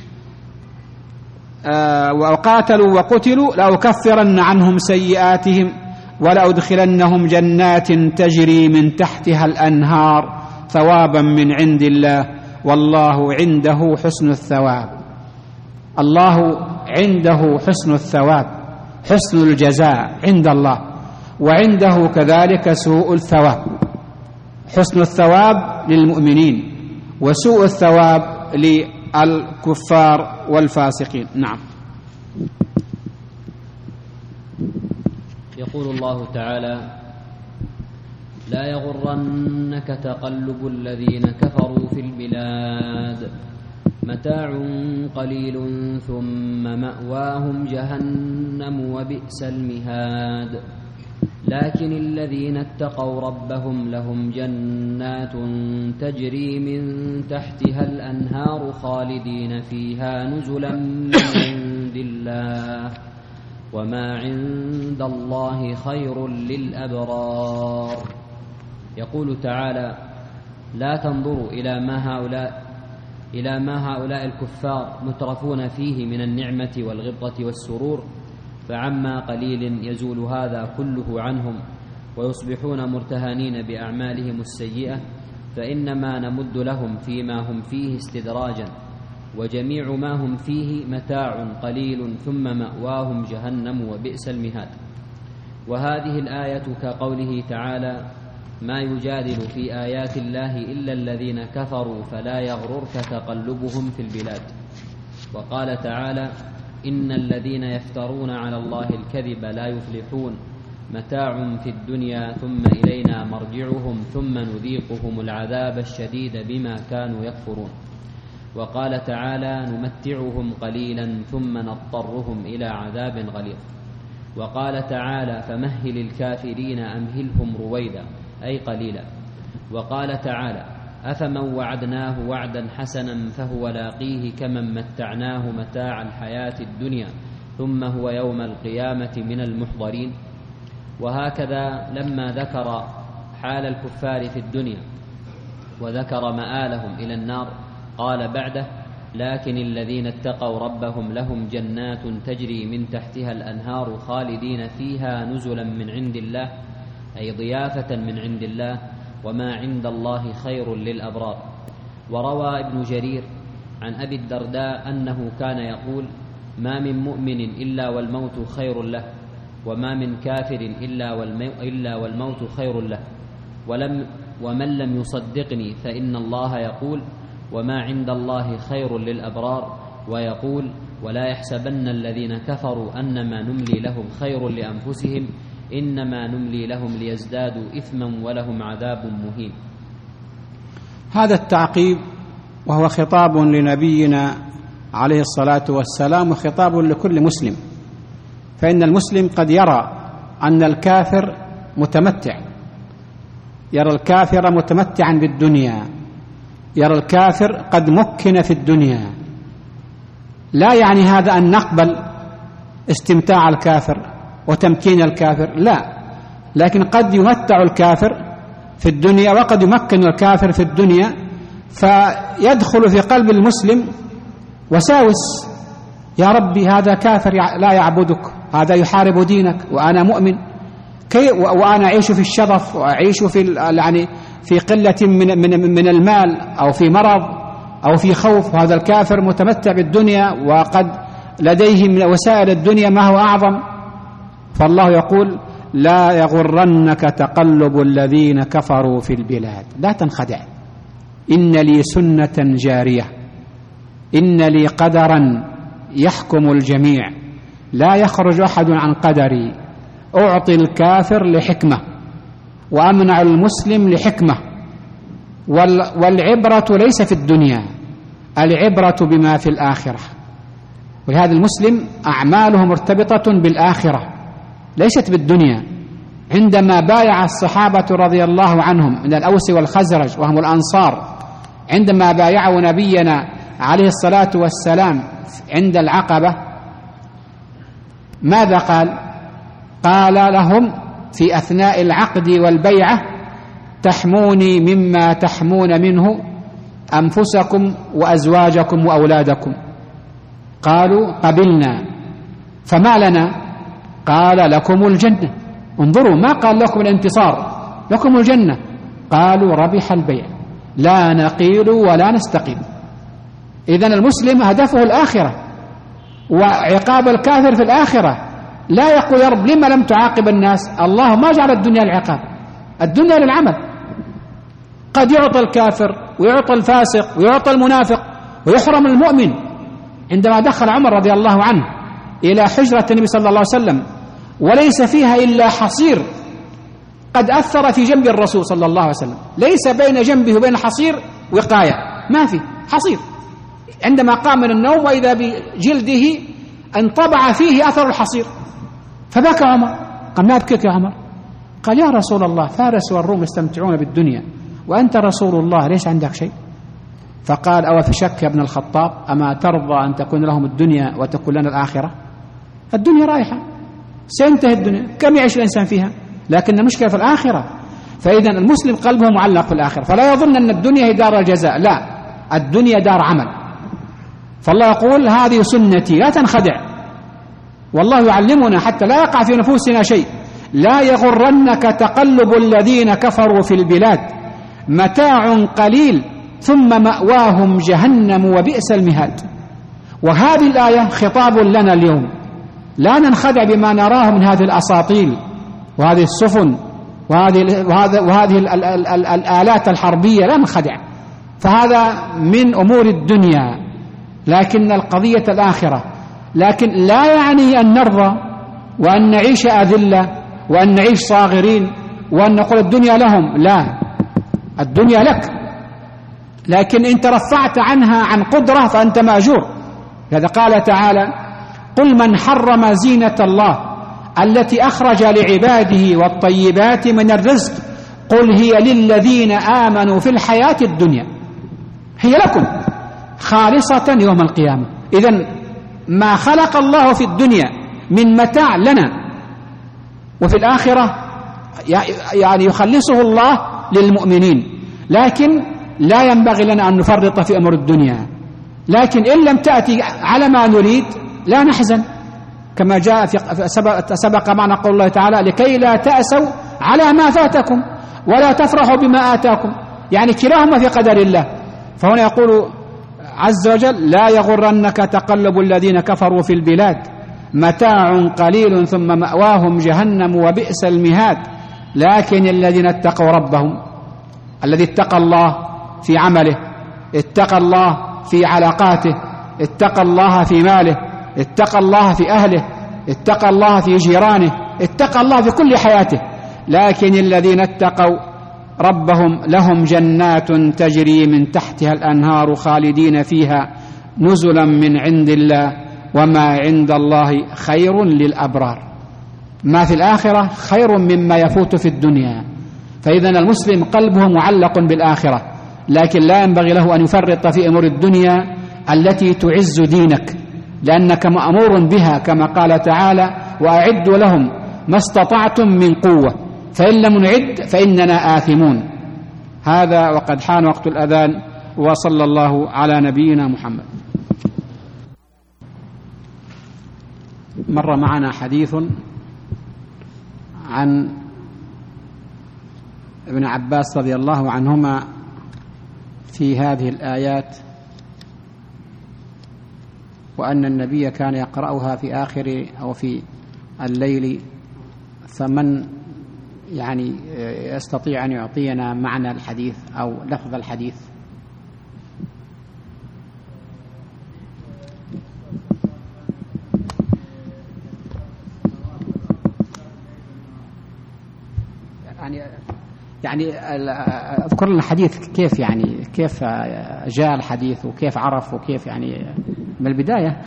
وقاتلوا وقتلوا لأكفرن عنهم سيئاتهم ولأدخلنهم جنات تجري من تحتها الأنهار ثوابا من عند الله والله عنده حسن الثواب. الله عنده حسن الثواب، حسن الجزاء عند الله، وعنده كذلك سوء الثواب. حسن الثواب للمؤمنين وسوء الثواب للكفار والفاسقين. نعم. يقول الله تعالى: لا يغرنك تقلب الذين كفروا في البلاد متاع قليل ثم مأواهم جهنم وبئس المهاد. لكن الذين اتقوا ربهم لهم جنات تجري من تحتها الأنهار خالدين فيها نزلا من عند الله وما عند الله خير للأبرار. يقول تعالى: لا تنظروا إلى ما هؤلاء الكفار مترفون فيه من النعمة والغبطة والسرور، فعما قليل يزول هذا كله عنهم ويصبحون مرتهنين بأعمالهم السيئة، فإنما نمد لهم فيما هم فيه استدراجا، وجميع ما هم فيه متاع قليل ثم مأواهم جهنم وبئس المهاد. وهذه الآية كقوله تعالى: ما يجادل في آيات الله إلا الذين كفروا فلا يغررك تقلبهم في البلاد. وقال تعالى: إن الذين يفترون على الله الكذب لا يفلحون، متاع في الدنيا ثم إلينا مرجعهم ثم نذيقهم العذاب الشديد بما كانوا يكفرون. وقال تعالى: نمتعهم قليلا ثم نضطرهم إلى عذاب غليظ. وقال تعالى: فمهل الكافرين أمهلهم رويدا، أي قليلا. وقال تعالى: أفمن وعدناه وعدا حسنا فهو لاقيه كمن متعناه متاع الحياة الدنيا ثم هو يوم القيامة من المحضرين. وهكذا لما ذكر حال الكفار في الدنيا وذكر مآلهم إلى النار قال بعده: لكن الذين اتقوا ربهم لهم جنات تجري من تحتها الأنهار خالدين فيها نزلا من عند الله، أي ضيافة من عند الله، وما عند الله خير للأبرار. وروى ابن جرير عن أبي الدرداء أنه كان يقول: ما من مؤمن إلا والموت خير له، وما من كافر إلا والموت خير له. ومن لم يصدقني فإن الله يقول: وما عند الله خير للأبرار، ويقول: ولا يحسبن الذين كفروا أنما نملي لهم خير لأنفسهم إنما نملي لهم ليزدادوا إثما ولهم عذاب مهين. هذا التعقيب وهو خطاب لنبينا عليه الصلاة والسلام وخطاب لكل مسلم، فإن المسلم قد يرى أن الكافر متمتع، يرى الكافر متمتعا بالدنيا، يرى الكافر قد مكن في الدنيا. لا يعني هذا أن نقبل استمتاع الكافر وتمكين الكافر، لا، لكن قد يمتع الكافر في الدنيا وقد يمكن الكافر في الدنيا، فيدخل في قلب المسلم وساوس: يا ربي هذا كافر لا يعبدك، هذا يحارب دينك وأنا مؤمن، وأنا أعيش في الشرف وأعيش في قلة من المال أو في مرض أو في خوف، وهذا الكافر متمتع بالدنيا وقد لديه من وسائل الدنيا ما هو أعظم. فالله يقول: لا يغرنك تقلب الذين كفروا في البلاد، لا تنخدع، إن لي سنة جارية، إن لي قدرا يحكم الجميع، لا يخرج أحد عن قدري، أعطي الكافر لحكمة وأمنع المسلم لحكمة. والعبرة ليس في الدنيا، العبرة بما في الآخرة. ولهذا المسلم أعماله مرتبطة بالآخرة ليست بالدنيا. عندما بايع الصحابة رضي الله عنهم من الأوس والخزرج وهم الأنصار، عندما بايعوا نبينا عليه الصلاة والسلام عند العقبة، ماذا قال؟ قال لهم في أثناء العقد والبيعة: تحموني مما تحمون منه أنفسكم وأزواجكم وأولادكم. قالوا: قبلنا. فما لنا؟ قال: لكم الجنة. انظروا، ما قال لكم الانتصار، لكم الجنة. قالوا: ربح البيع، لا نقيل ولا نستقيل. إذن المسلم هدفه الآخرة وعقاب الكافر في الآخرة. لا يقول: يا رب لما لم تعاقب الناس؟ الله ما جعل الدنيا العقاب، الدنيا للعمل. قد يعطى الكافر ويعطى الفاسق ويعطى المنافق ويحرم المؤمن. عندما دخل عمر رضي الله عنه إلى حجرة النبي صلى الله عليه وسلم وليس فيها إلا حصير قد أثر في جنب الرسول صلى الله عليه وسلم، ليس بين جنبه وبين الحصير وقاية، ما في حصير. عندما قام من النوم وإذا بجلده انطبع فيه أثر الحصير، فبكى عمر. قال: ما أبكيك يا عمر؟ قال: يا رسول الله، فارس والروم يستمتعون بالدنيا وأنت رسول الله، ليس عندك شيء؟ فقال: أو في شك يا ابن الخطاب، أما ترضى أن تكون لهم الدنيا وتكون لنا الآخرة؟ الدنيا رايحة، سينتهي الدنيا، كم يعيش الإنسان فيها؟ لكن المشكلة في الآخرة. فإذا المسلم قلبه معلق في الآخرة، فلا يظن أن الدنيا هي دار الجزاء، لا، الدنيا دار عمل. فالله يقول: هذه سنتي، لا تنخدع. والله يعلمنا حتى لا يقع في نفوسنا شيء: لا يغرنك تقلب الذين كفروا في البلاد، متاع قليل ثم مأواهم جهنم وبئس المهاد. وهذه الآية خطاب لنا اليوم، لا ننخدع بما نراه من هذه الأساطيل وهذه السفن وهذه الآلات الحربية لا نخدع، فهذا من أمور الدنيا، لكن القضية الآخرة. لكن لا يعني أن نرضى وأن نعيش أذلة وأن نعيش صاغرين وأن نقول الدنيا لهم، لا، الدنيا لك، لكن إن ترفعت عنها عن قدرة فأنت مأجور. لذا قال تعالى: قل من حرم زينة الله التي أخرج لعباده والطيبات من الرزق قل هي للذين آمنوا في الحياة الدنيا، هي لكم خالصة يوم القيامة. إذن ما خلق الله في الدنيا من متاع لنا، وفي الآخرة يعني يخلصه الله للمؤمنين، لكن لا ينبغي لنا أن نفرط في أمر الدنيا. لكن إن لم تأتي على ما نريد لا نحزن، كما جاء سبق معنا قول الله تعالى: لكي لا تأسوا على ما فاتكم ولا تفرحوا بما آتاكم، يعني كلاهما في قدر الله. فهنا يقول عز وجل: لا يغرنك تقلب الذين كفروا في البلاد متاع قليل ثم مأواهم جهنم وبئس المهاد. لكن الذين اتقوا ربهم، الذي اتقى الله في عمله، اتقى الله في علاقاته، اتقى الله في ماله، اتقى الله في أهله، اتقى الله في جيرانه، اتقى الله في كل حياته. لكن الذين اتقوا ربهم لهم جنات تجري من تحتها الأنهار خالدين فيها نزلا من عند الله وما عند الله خير للأبرار. ما في الآخرة خير مما يفوت في الدنيا. فإذا المسلم قلبه معلق بالآخرة، لكن لا ينبغي له أن يفرط في أمور الدنيا التي تعز دينك، لأنك مأمور بها، كما قال تعالى: وأعدوا لهم ما استطعتم من قوة فإن لم نعد فإننا آثمون. هذا وقد حان وقت الأذان، وصلى الله على نبينا محمد. مر معنا حديث عن ابن عباس رضي الله عنهما في هذه الآيات، وأن النبي كان يقرأها في آخر أو في الليل. فمن يعني يستطيع أن يعطينا معنى الحديث أو لفظ الحديث؟ يعني اذكر لنا الحديث كيف، يعني كيف جاء الحديث وكيف عرف وكيف، يعني من البداية.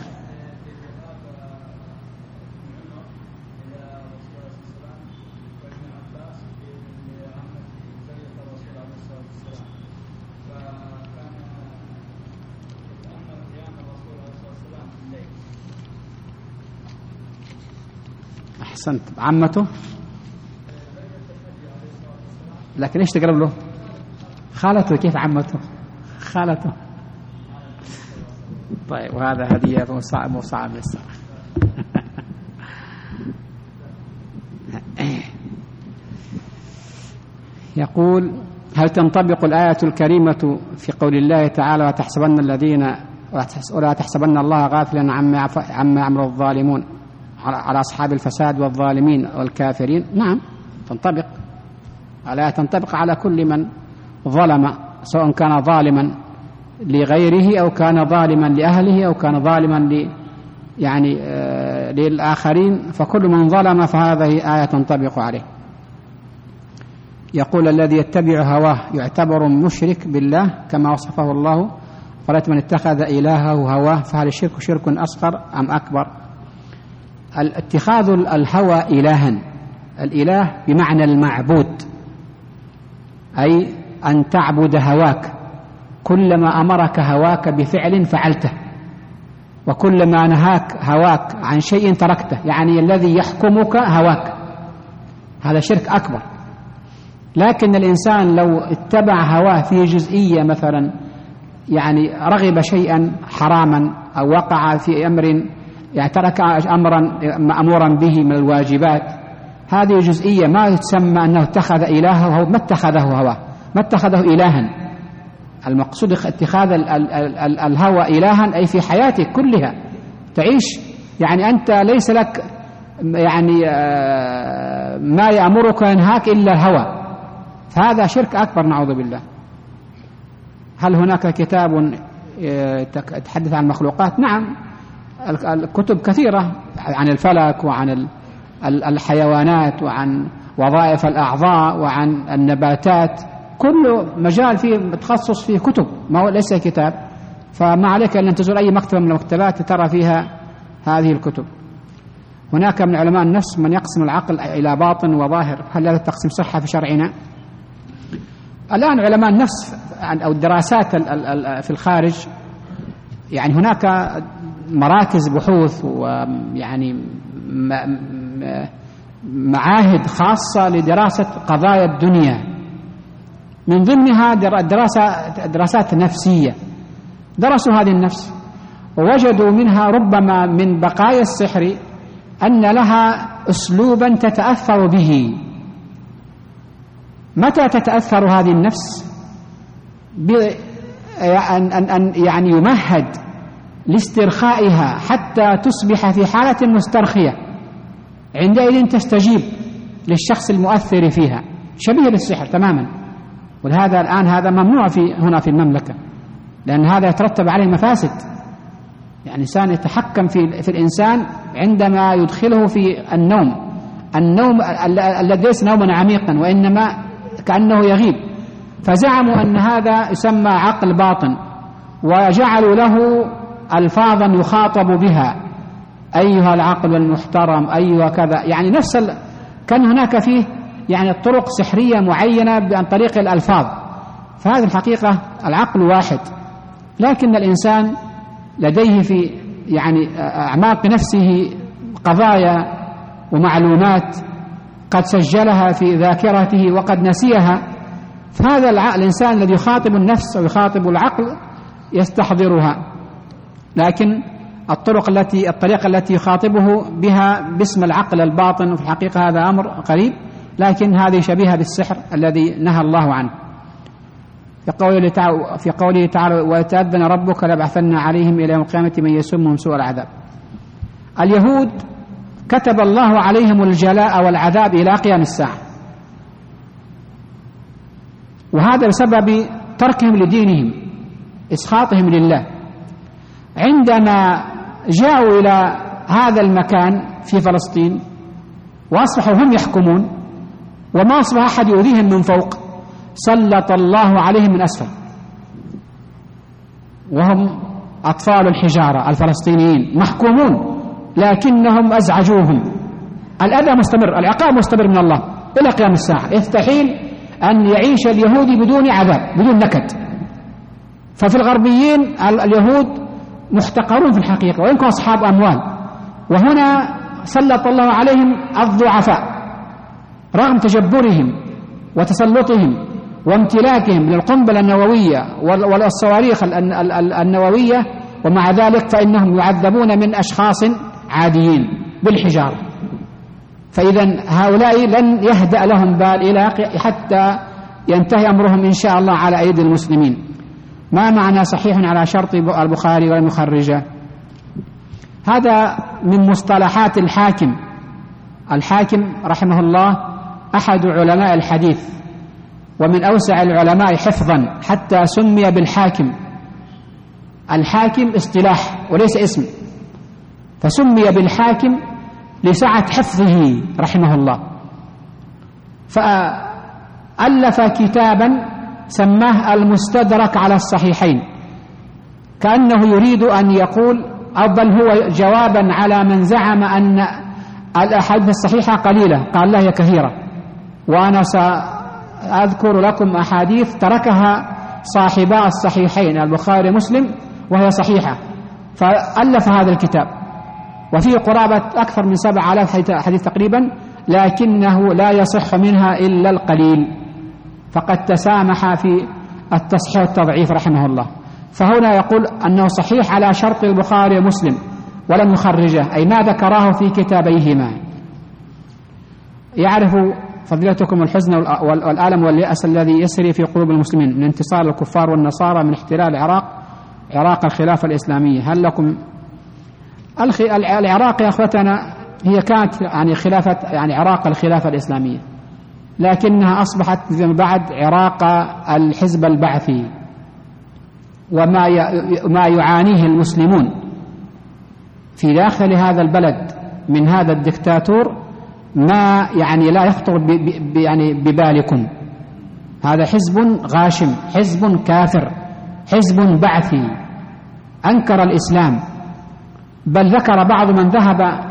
أحسنت. عمته، لكن إيش تقرب له؟ خالته. كيف عمته؟ خالته. طيب، وهذا هدية مو صعب لسه. يقول: هل تنطبق الآية الكريمة في قول الله تعالى: ولا تحسبن الله غافلا عما يعمل الظالمون على أصحاب الفساد والظالمين والكافرين؟ نعم، تنطبق. الآية تنطبق على كل من ظلم، سواء كان ظالما لغيره أو كان ظالما لأهله أو كان ظالما للآخرين، فكل من ظلم فهذه آية تنطبق عليه. يقول: الذي يتبع هواه يعتبر مشرك بالله كما وصفه الله، فرأيت من اتخذ إلهه هواه، فهل الشرك شرك أصغر أم أكبر؟ اتخاذ الهوى إلها، الإله بمعنى المعبود، أي أن تعبد هواك، كلما أمرك هواك بفعل فعلته، وكلما نهاك هواك عن شيء تركته، يعني الذي يحكمك هواك، هذا شرك أكبر. لكن الإنسان لو اتبع هواه في جزئية، مثلا يعني رغب شيئا حراما أو وقع في أمر، يعني ترك أمرا مأمورا به من الواجبات، هذه جزئية ما تسمى أنه اتخذ إلهه، ما اتخذه هواه، ما اتخذه إلها. المقصود اتخاذ الهوى إلها أي في حياتك كلها تعيش، يعني أنت ليس لك يعني ما يأمرك وينهاك إلا الهوى، فهذا شرك أكبر نعوذ بالله. هل هناك كتاب يتحدث عن المخلوقات؟ نعم، الكتب كثيرة عن الفلك وعن الحيوانات وعن وظائف الأعضاء وعن النباتات، كل مجال فيه تخصص فيه كتب، ما هو ليس كتاب. فما عليك أن تزور أي مكتبة من المكتبات ترى فيها هذه الكتب. هناك من علماء النفس من يقسم العقل إلى باطن وظاهر، هل هذا التقسيم صحة في شرعنا؟ الآن علماء النفس أو الدراسات في الخارج، يعني هناك مراكز بحوث ويعني معاهد خاصة لدراسة قضايا الدنيا، من ضمنها دراسات نفسية. درسوا هذه النفس ووجدوا منها ربما من بقايا السحر أن لها أسلوبا تتأثر به. متى تتأثر هذه النفس؟ أن يعني يمهد لاسترخائها حتى تصبح في حالة مسترخية، عندئذ تستجيب للشخص المؤثر فيها، شبيه بالسحر تماما. ولهذا الآن هذا ممنوع هنا في المملكة، لأن هذا يترتب عليه مفاسد. يعني الإنسان يتحكم في الإنسان عندما يدخله في النوم الذي ليس نوما عميقا وإنما كأنه يغيب، فزعموا أن هذا يسمى عقل باطن، وجعلوا له ألفاظا يخاطب بها، أيها العقل المحترم، أيها كذا، يعني كان هناك فيه يعني طرق سحرية معينة عن طريق الألفاظ. فهذه الحقيقة العقل واحد، لكن الإنسان لديه في يعني أعماق نفسه قضايا ومعلومات قد سجلها في ذاكرته وقد نسيها، فهذا الإنسان الذي يخاطب النفس أو يخاطب العقل يستحضرها، لكن الطريقة التي يخاطبه بها باسم العقل الباطن، وفي الحقيقة هذا أمر قريب، لكن هذه شبيهة بالسحر الذي نهى الله عنه. في قوله تعالى ويتأذن ربك لبعثن عليهم إلى يوم القيامة من يسومهم سوء العذاب. اليهود كتب الله عليهم الجلاء والعذاب إلى قيام الساعة، وهذا بسبب تركهم لدينهم، إسخاطهم لله. عندما جاءوا إلى هذا المكان في فلسطين وأصبحوا هم يحكمون وما أصبح أحد يؤذيهم من فوق، سلط الله عليهم من أسفل، وهم أطفال الحجارة الفلسطينيين محكومون، لكنهم أزعجوهم. الأذى مستمر، العقاب مستمر من الله إلى قيام الساعة. يستحيل أن يعيش اليهودي بدون عذاب، بدون نكد. ففي الغربيين اليهود محتقرون في الحقيقة وإن كانوا أصحاب أموال، وهنا سلط الله عليهم الضعفاء رغم تجبرهم وتسلطهم وامتلاكهم للقنبلة النووية والصواريخ النووية، ومع ذلك فإنهم يعذبون من أشخاص عاديين بالحجارة. فإذا هؤلاء لن يهدأ لهم بال حتى ينتهي أمرهم إن شاء الله على أيدي المسلمين. ما معنى صحيح على شرط البخاري ولم يخرجه؟ هذا من مصطلحات الحاكم. الحاكم رحمه الله أحد علماء الحديث ومن أوسع العلماء حفظا، حتى سمي بالحاكم. الحاكم اصطلاح وليس اسم، فسمي بالحاكم لسعة حفظه رحمه الله. فألف كتابا سماه المستدرك على الصحيحين، كأنه يريد أن يقول أو بل هو جوابا على من زعم أن الأحاديث الصحيحة قليلة، قال لا هي كثيرة، وأنا سأذكر لكم أحاديث تركها صاحبا الصحيحين البخاري ومسلم وهي صحيحة. فألف هذا الكتاب وفيه قرابة أكثر من 7,000 حديث تقريبا، لكنه لا يصح منها إلا القليل، فقد تسامح في التصحيح والتضعيف رحمه الله. فهنا يقول أنه صحيح على شرط البخاري ومسلم ولم يخرجه، أي ما ذكراه في كتابيهما. يعرف فضيلتكم الحزن والألم واليأس الذي يسري في قلوب المسلمين من انتصار الكفار والنصارى من احتلال عراق الخلافة الإسلامية. هل لكم العراق يا أخوتنا هي كانت يعني خلافة يعني عراق الخلافة الإسلامية، لكنها أصبحت فيما بعد عراق الحزب البعثي، وما يعانيه المسلمون في داخل هذا البلد من هذا الدكتاتور ما يعني لا يخطر يعني ببالكم. هذا حزب غاشم، حزب كافر، حزب بعثي أنكر الإسلام، بل ذكر بعض من ذهب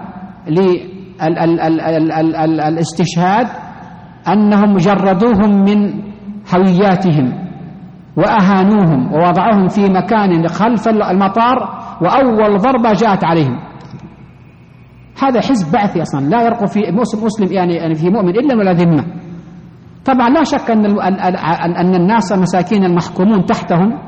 للاستشهاد أنهم جردوهم من هوياتهم وأهانوهم ووضعوهم في مكان خلف المطار، وأول ضربة جاءت عليهم. هذا حزب بعثي أصلا لا يرقى في مسلم يعني في مؤمن إلا ولا ذمة. طبعا لا شك أن الناس مساكين المحكومون تحتهم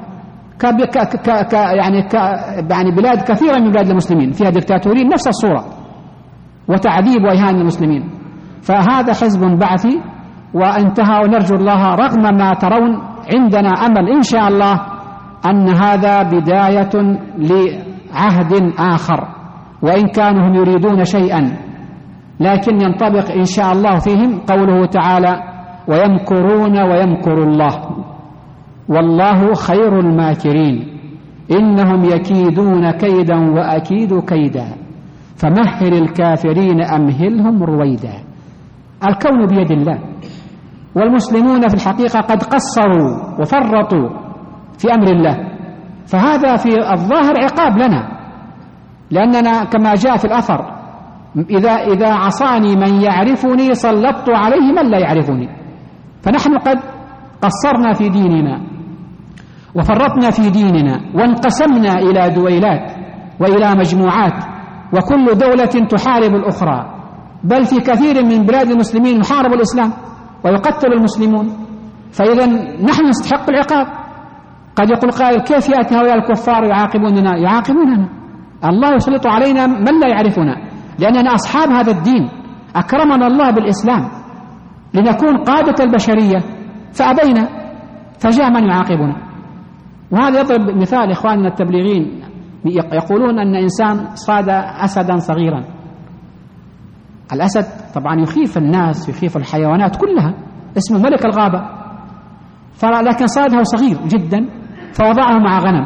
يعني بلاد كثيرة من بلاد المسلمين فيها دكتاتورين نفس الصورة وتعذيب وإهانة المسلمين. فهذا حزب بعثي وانتهى، ونرجو الله رغم ما ترون عندنا أمل إن شاء الله أن هذا بداية لعهد آخر، وإن كانوا هم يريدون شيئا لكن ينطبق إن شاء الله فيهم قوله تعالى: ويمكرون ويمكر الله والله خير الماكرين إنهم يكيدون كيدا وأكيد كيدا فمهل الكافرين أمهلهم رويدا. الكون بيد الله، والمسلمون في الحقيقة قد قصروا وفرطوا في أمر الله، فهذا في الظاهر عقاب لنا، لأننا كما جاء في الأثر: إذا عصاني من يعرفني سلطت عليه من لا يعرفني. فنحن قد قصرنا في ديننا وفرطنا في ديننا وانقسمنا إلى دويلات وإلى مجموعات، وكل دولة تحارب الأخرى، بل في كثير من بلاد المسلمين يحارب الإسلام ويقتل المسلمون. فإذا نحن نستحق العقاب. قد يقول قائل: كيف يأتي هؤلاء الكفار يعاقبوننا؟ يعاقبوننا، الله يسلط علينا من لا يعرفنا، لأننا أصحاب هذا الدين، أكرمنا الله بالإسلام لنكون قادة البشرية فأبينا، فجاء من يعاقبنا. وهذا يضرب مثال إخواننا التبليغين، يقولون أن إنسان صاد أسدا صغيرا. الأسد طبعا يخيف الناس، يخيف الحيوانات كلها، اسمه ملك الغابة، لكن صاده صغير جدا فوضعه مع غنم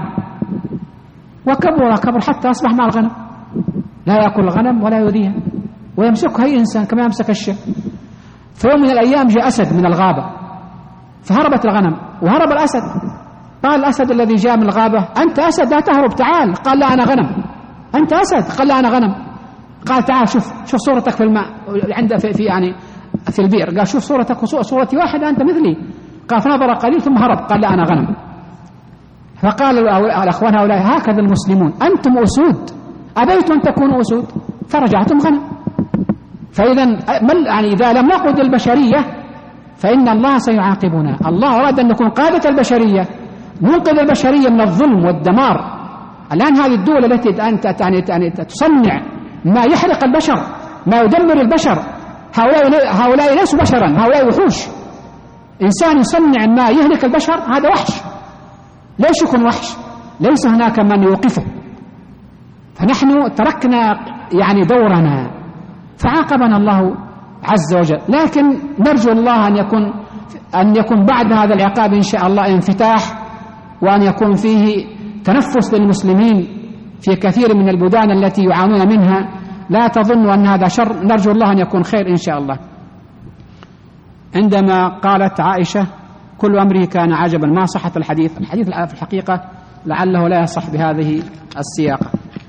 وكبر حتى أصبح مع الغنم، لا يأكل الغنم ولا يؤذيها ويمسكها أي إنسان كما يمسك الشاة. في يوم من الأيام جاء أسد من الغابة فهربت الغنم وهرب الأسد. قال الأسد الذي جاء من الغابة: أنت أسد لا تهرب، تعال. قال: لا أنا غنم. أنت أسد؟ قال: لا أنا غنم. قال: تعال شوف صورتك في الماء عند في البئر. قال: شوف صورتك وصورتي واحدة، أنت مثلي. قال: فنظر قليل ثم هرب. قال: لا أنا غنم. فقال الأخوان هؤلاء: هكذا المسلمون، أنتم أسود، أبيتم أن تكونوا أسود فرجعتم غنم. فإذا يعني إذا لم نقود البشرية فإن الله سيعاقبنا. الله أراد أن نكون قادة البشرية، ننقذ البشرية من الظلم والدمار. الآن هذه الدول التي أنت تصنع ما يحرق البشر، ما يدمر البشر، هؤلاء ليسوا بشرا، هؤلاء وحوش. إنسان يصنع ما يهلك البشر هذا وحش. ليش يكون وحش؟ ليس هناك من يوقفه. فنحن تركنا يعني دورنا فعاقبنا الله عز وجل. لكن نرجو الله أن يكون بعد هذا العقاب إن شاء الله انفتاح، وأن يكون فيه تنفس للمسلمين في كثير من البلدان التي يعانون منها. لا تظنوا أن هذا شر، نرجو الله أن يكون خير إن شاء الله. عندما قالت عائشة: كل أمره كان عجبا، ما صحة الحديث؟ الحديث في الحقيقة لعله لا يصح بهذه السياقة.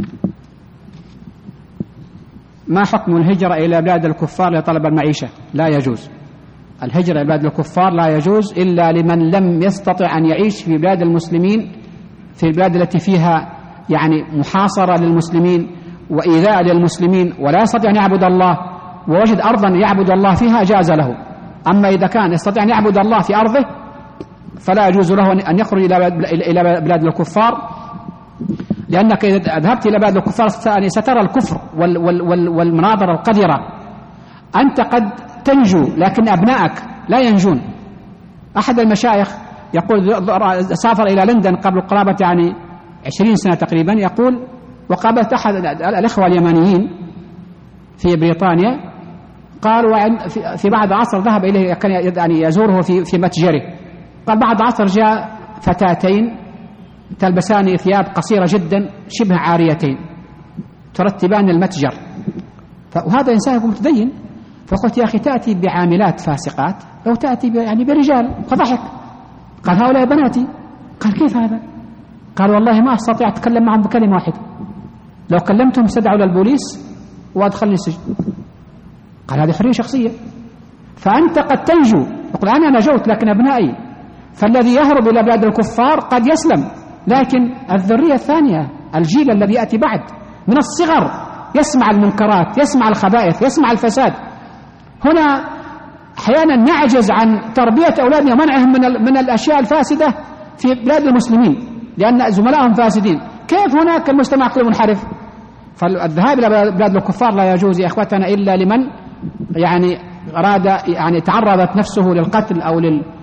ما حكم الهجرة إلى بلاد الكفار لطلب المعيشة؟ لا يجوز. الهجرة إلى بلاد الكفار لا يجوز إلا لمن لم يستطع أن يعيش في بلاد المسلمين، في البلاد التي فيها يعني محاصرة للمسلمين وإيذاء للمسلمين ولا يستطيع أن يعبد الله، ووجد أرضا يعبد الله فيها جاز له. أما إذا كان يستطيع أن يعبد الله في أرضه فلا يجوز له أن يخرج إلى بلاد الكفار، لأنك إذا ذهبت إلى بلاد الكفار سترى الكفر والمناظر القذرة. أنت قد تنجو لكن أبنائك لا ينجون. أحد المشايخ يقول سافر إلى لندن قبل قرابة 20 سنة تقريبا، يقول: وقابلت أحد الإخوة اليمانيين في بريطانيا، قال في بعد عصر ذهب إليه كان يعني يزوره في متجره، قال بعد عصر جاء فتاتين تلبسان ثياب قصيرة جدا شبه عاريتين ترتبان المتجر، وهذا إنسان يكون متدين، فقلت يا أخي تأتي بعاملات فاسقات أو تأتي يعني برجال، فضحك قال هؤلاء بناتي. قال كيف هذا؟ قال والله ما أستطيع أتكلم معهم بكلمة واحدة، لو كلمتهم استدعوا للبوليس وأدخلني السجن. قال هذه حرية شخصية، فأنت قد تنجو، يقول أنا نجوت لكن أبنائي، فالذي يهرب إلى بلاد الكفار قد يسلم، لكن الذرية الثانية الجيل الذي يأتي بعد من الصغر يسمع المنكرات، يسمع الخبائث، يسمع الفساد. هنا أحيانا نعجز عن تربية أولادنا ومنعهم من الأشياء الفاسدة في بلاد المسلمين لأن زملائهم فاسدين. كيف هناك المجتمع كله منحرف؟ فالذهاب إلى بلاد الكفار لا يجوز يا إخوتنا إلا لمن يعني أراد يعني تعرضت نفسه للقتل أو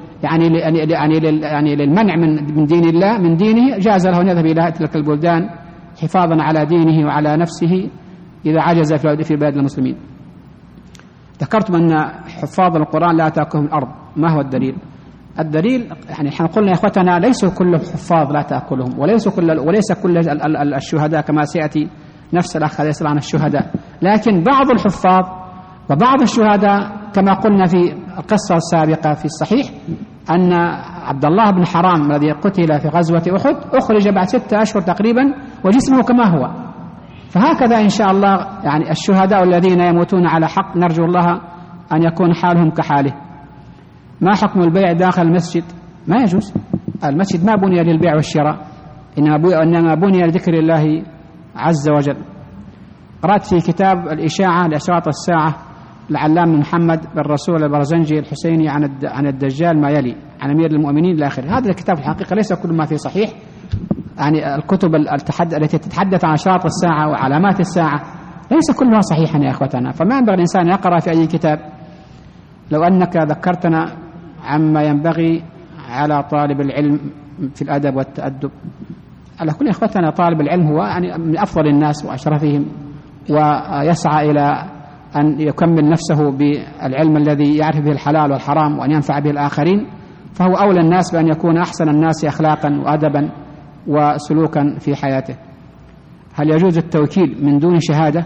يعني للمنع من دين الله من دينه، جاز له أن يذهب إلى تلك البلدان حفاظا على دينه وعلى نفسه إذا عجز في بلاد المسلمين. ذكرتم أن حفاظ القرآن لا تأكلهم الأرض، ما هو الدليل؟ الدليل يعني احنا قلنا يا إخوتنا ليسوا كل الحفاظ لا تأكلهم، وليس كل الشهداء كما سيأتي نفس الأخ يسأل عن الشهداء، لكن بعض الحفاظ وبعض الشهداء كما قلنا في القصة السابقة في الصحيح أن عبد الله بن حرام الذي قتل في غزوة أحد أخرج بعد 6 أشهر تقريبا وجسمه كما هو. فهكذا إن شاء الله يعني الشهداء الذين يموتون على حق نرجو الله أن يكون حالهم كحاله. ما حكم البيع داخل المسجد؟ ما يجوز، المسجد ما بني للبيع والشراء، إنما بني لذكر الله عز وجل. قرأت في كتاب الإشاعة لأشراط الساعة العلامة محمد بن رسول البرزنجي الحسيني عن الدجال ما يلي عن أمير المؤمنين إلى آخره. هذا الكتاب الحقيقة ليس كل ما فيه صحيح، يعني الكتب التي تتحدث عن أشراط الساعة وعلامات الساعة ليس كلها صحيحا يا أخوتنا، فما ينبغي الإنسان يقرأ في أي كتاب. لو أنك ذكرتنا عما ينبغي على طالب العلم في الأدب والتأدب. على كل إخوتنا طالب العلم هو يعني من أفضل الناس وأشرفهم، ويسعى إلى أن يكمل نفسه بالعلم الذي يعرف به الحلال والحرام وأن ينفع به الآخرين، فهو أولى الناس بأن يكون أحسن الناس أخلاقا وأدبا وسلوكا في حياته. هل يجوز التوكيل من دون شهادة؟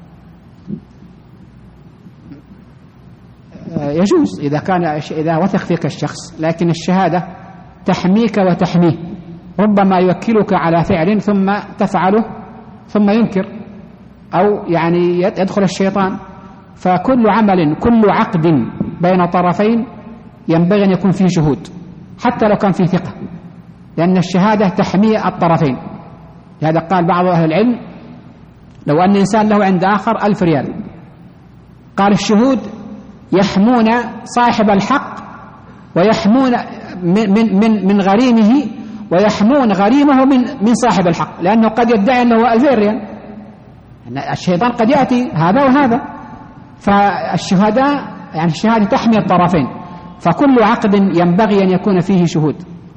يجوز إذا وثق فيك الشخص، لكن الشهادة تحميك وتحميه، ربما يوكلك على فعل ثم تفعله ثم ينكر أو يعني يدخل الشيطان. فكل عمل كل عقد بين طرفين ينبغي أن يكون فيه شهود حتى لو كان فيه ثقة، لأن الشهادة تحمي الطرفين. لهذا قال بعض أهل العلم لو أن إنسان له عند آخر 1000 ريال، قال الشهود يحمون صاحب الحق ويحمون من غريمه ويحمون غريمه من صاحب الحق، لأنه قد يدعي أنه 2000 ريال، الشيطان قد يأتي هذا وهذا. فالشهداء يعني الشهادة تحمي الطرفين، فكل عقد ينبغي أن يكون فيه شهود.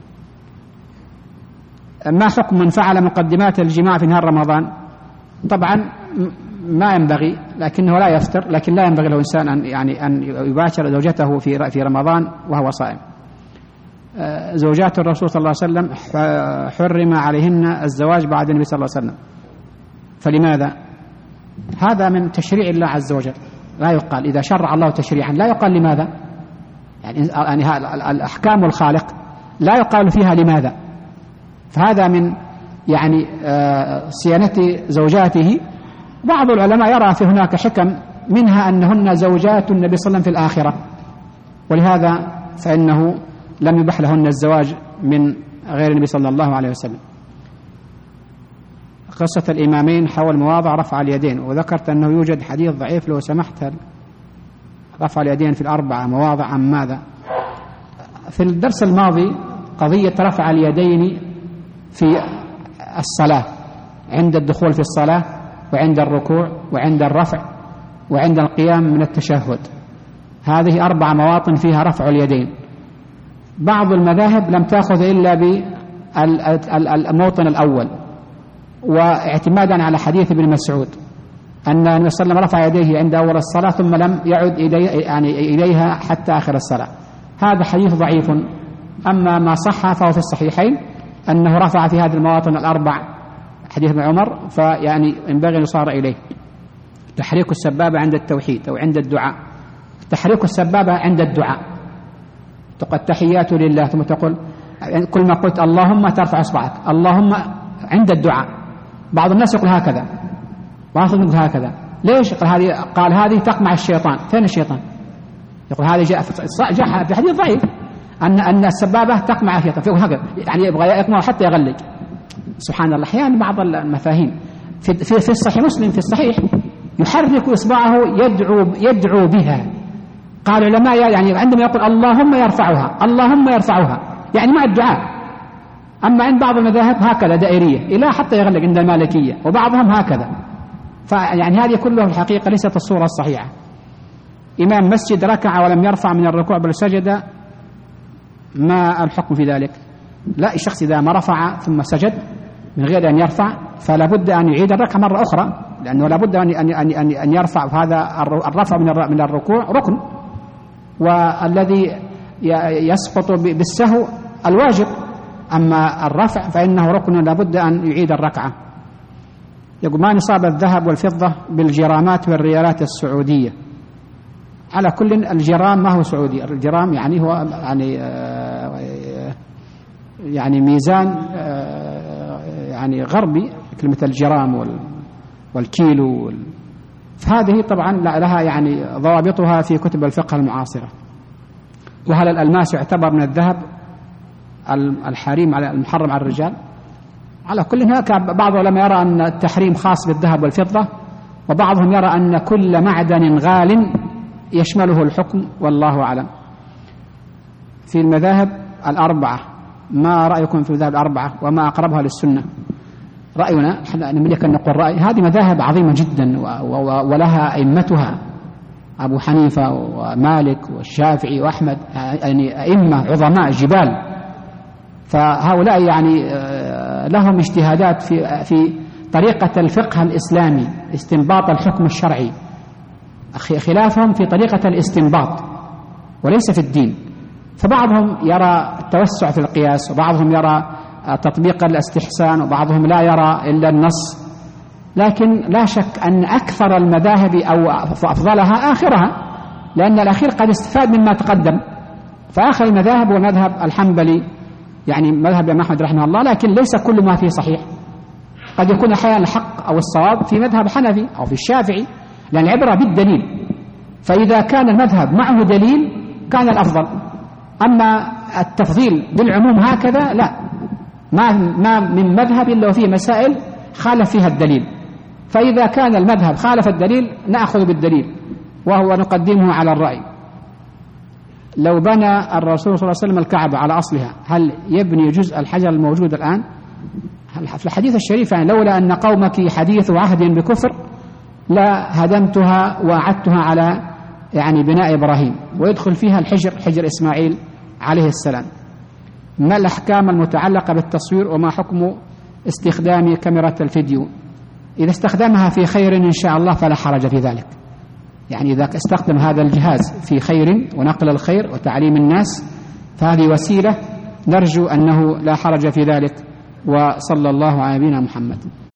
ما حكم من فعل مقدمات الجماع في نهار رمضان؟ طبعا ما ينبغي، لكنه لا يفطر، لكن لا ينبغي له إنسان أن يباشر زوجته في رمضان وهو صائم. زوجات الرسول صلى الله عليه وسلم حرم عليهن الزواج بعد النبي صلى الله عليه وسلم، فلماذا؟ هذا من تشريع الله عز وجل، لا يقال إذا شرع الله تشريعا لا يقال لماذا، يعني الأحكام الخالق لا يقال فيها لماذا. فهذا من يعني صيانة زوجاته. بعض العلماء يرى في هناك حكم، منها أنهن زوجات النبي صلى الله عليه وسلم في الآخرة، ولهذا فإنه لم يبح لهن الزواج من غير النبي صلى الله عليه وسلم. قصة الإمامين حول مواضع رفع اليدين، وذكرت أنه يوجد حديث ضعيف لو سمحت، رفع اليدين في 4 مواضع عن ماذا؟ في الدرس الماضي قضية رفع اليدين في الصلاة، عند الدخول في الصلاة وعند الركوع وعند الرفع وعند القيام من التشهد، هذه 4 مواطن فيها رفع اليدين. بعض المذاهب لم تأخذ إلا بالموطن الأول، واعتمادا على حديث ابن مسعود أن النبي صلى الله عليه وسلم رفع يديه عند أول الصلاة ثم لم يعد إليها حتى آخر الصلاة. هذا حديث ضعيف. أما ما صح فهو في الصحيحين أنه رفع في هذه المواطن الأربع، حديث ابن عمر، فيعني ينبغي أن يصار إليه. تحريك السبابة عند التوحيد أو عند الدعاء. تحريك السبابة عند الدعاء، تقول التحيات لله ثم تقول كل ما قلت اللهم ترفع إصبعك اللهم عند الدعاء. بعض الناس يقول هكذا، بعض الناس يقول هكذا. ليش؟ قال هذه تقمع الشيطان. فين الشيطان؟ يقول هذه جاء في حديث ضعيف أن السبابة تقمع الشيطان، فيقول هكذا يعني يبغى يقمع حتى يغلق. سبحان الله. أحيانا بعض المفاهيم في الصحيح مسلم في الصحيح يحرك إصبعه يدعو بها. قال العلماء يعني عندما يقول اللهم يرفعها اللهم يرفعها يعني مع الدعاء. أما عند بعض المذاهب هكذا دائرية إلى حتى يغلق عند المالكية، وبعضهم هكذا. فيعني هذه كلها في الحقيقة ليست الصورة الصحيحة. إمام مسجد ركع ولم يرفع من الركوع بل سجد، ما الحكم في ذلك؟ لا، الشخص إذا ما رفع ثم سجد من غير أن يرفع فلا بد أن يعيد الركعة مرة أخرى، لأنه لا بد أن يرفع. هذا الرفع من الركوع ركن، والذي يسقط بالسهو الواجب، أما الرفع فإنه ركن لا بد أن يعيد الركعة. يقول ما نصاب الذهب والفضة بالجرامات والريالات السعودية؟ على كل الجرام ما هو سعودي، الجرام يعني هو يعني ميزان يعني غربي، كلمة الجرام والكيلو فهذه طبعا لها يعني ضوابطها في كتب الفقه المعاصرة. وهل الألماس يعتبر من الذهب الحريم على المحرم على الرجال؟ على كل هناك بعض العلماء يرى أن التحريم خاص بالذهب والفضة، وبعضهم يرى أن كل معدن غال يشمله الحكم، والله أعلم. في المذاهب الأربعة ما رأيكم في المذاهب الأربعة وما أقربها للسنة؟ رأينا نملك أن نقول رأي. هذه مذاهب عظيمة جدا ولها أئمتها، أبو حنيفة ومالك والشافعي وأحمد، يعني أئمة عظماء جبال. فهؤلاء يعني لهم اجتهادات في طريقة الفقه الإسلامي، استنباط الحكم الشرعي، خلافهم في طريقة الاستنباط وليس في الدين. فبعضهم يرى التوسع في القياس، وبعضهم يرى تطبيق الاستحسان، وبعضهم لا يرى إلا النص. لكن لا شك أن أكثر المذاهب أو أفضلها آخرها، لأن الأخير قد استفاد مما تقدم. فآخر المذاهب هو مذهب الحنبلي، يعني مذهب الإمام أحمد رحمه الله، لكن ليس كل ما فيه صحيح. قد يكون أحيانا الحق أو الصواب في مذهب حنفي أو في الشافعي، لأن العبرة بالدليل. فإذا كان المذهب معه دليل كان الأفضل. أما التفضيل بالعموم هكذا لا، ما من مذهب إلا وفيه مسائل خالف فيها الدليل. فإذا كان المذهب خالف الدليل نأخذ بالدليل وهو نقدمه على الرأي. لو بنى الرسول صلى الله عليه وسلم الكعبة على أصلها هل يبني جزء الحجر الموجود الآن؟ في الحديث الشريف يعني لولا أن قومك حديث عهد بكفر لا هدمتها وأعدتها على يعني بناء إبراهيم، ويدخل فيها الحجر، حجر إسماعيل عليه السلام. ما الأحكام المتعلقة بالتصوير وما حكم استخدام كاميرا الفيديو؟ إذا استخدمها في خير إن شاء الله فلا حرج في ذلك. يعني إذا استخدم هذا الجهاز في خير ونقل الخير وتعليم الناس فهذه وسيلة، نرجو أنه لا حرج في ذلك. وصلى الله على نبينا محمد.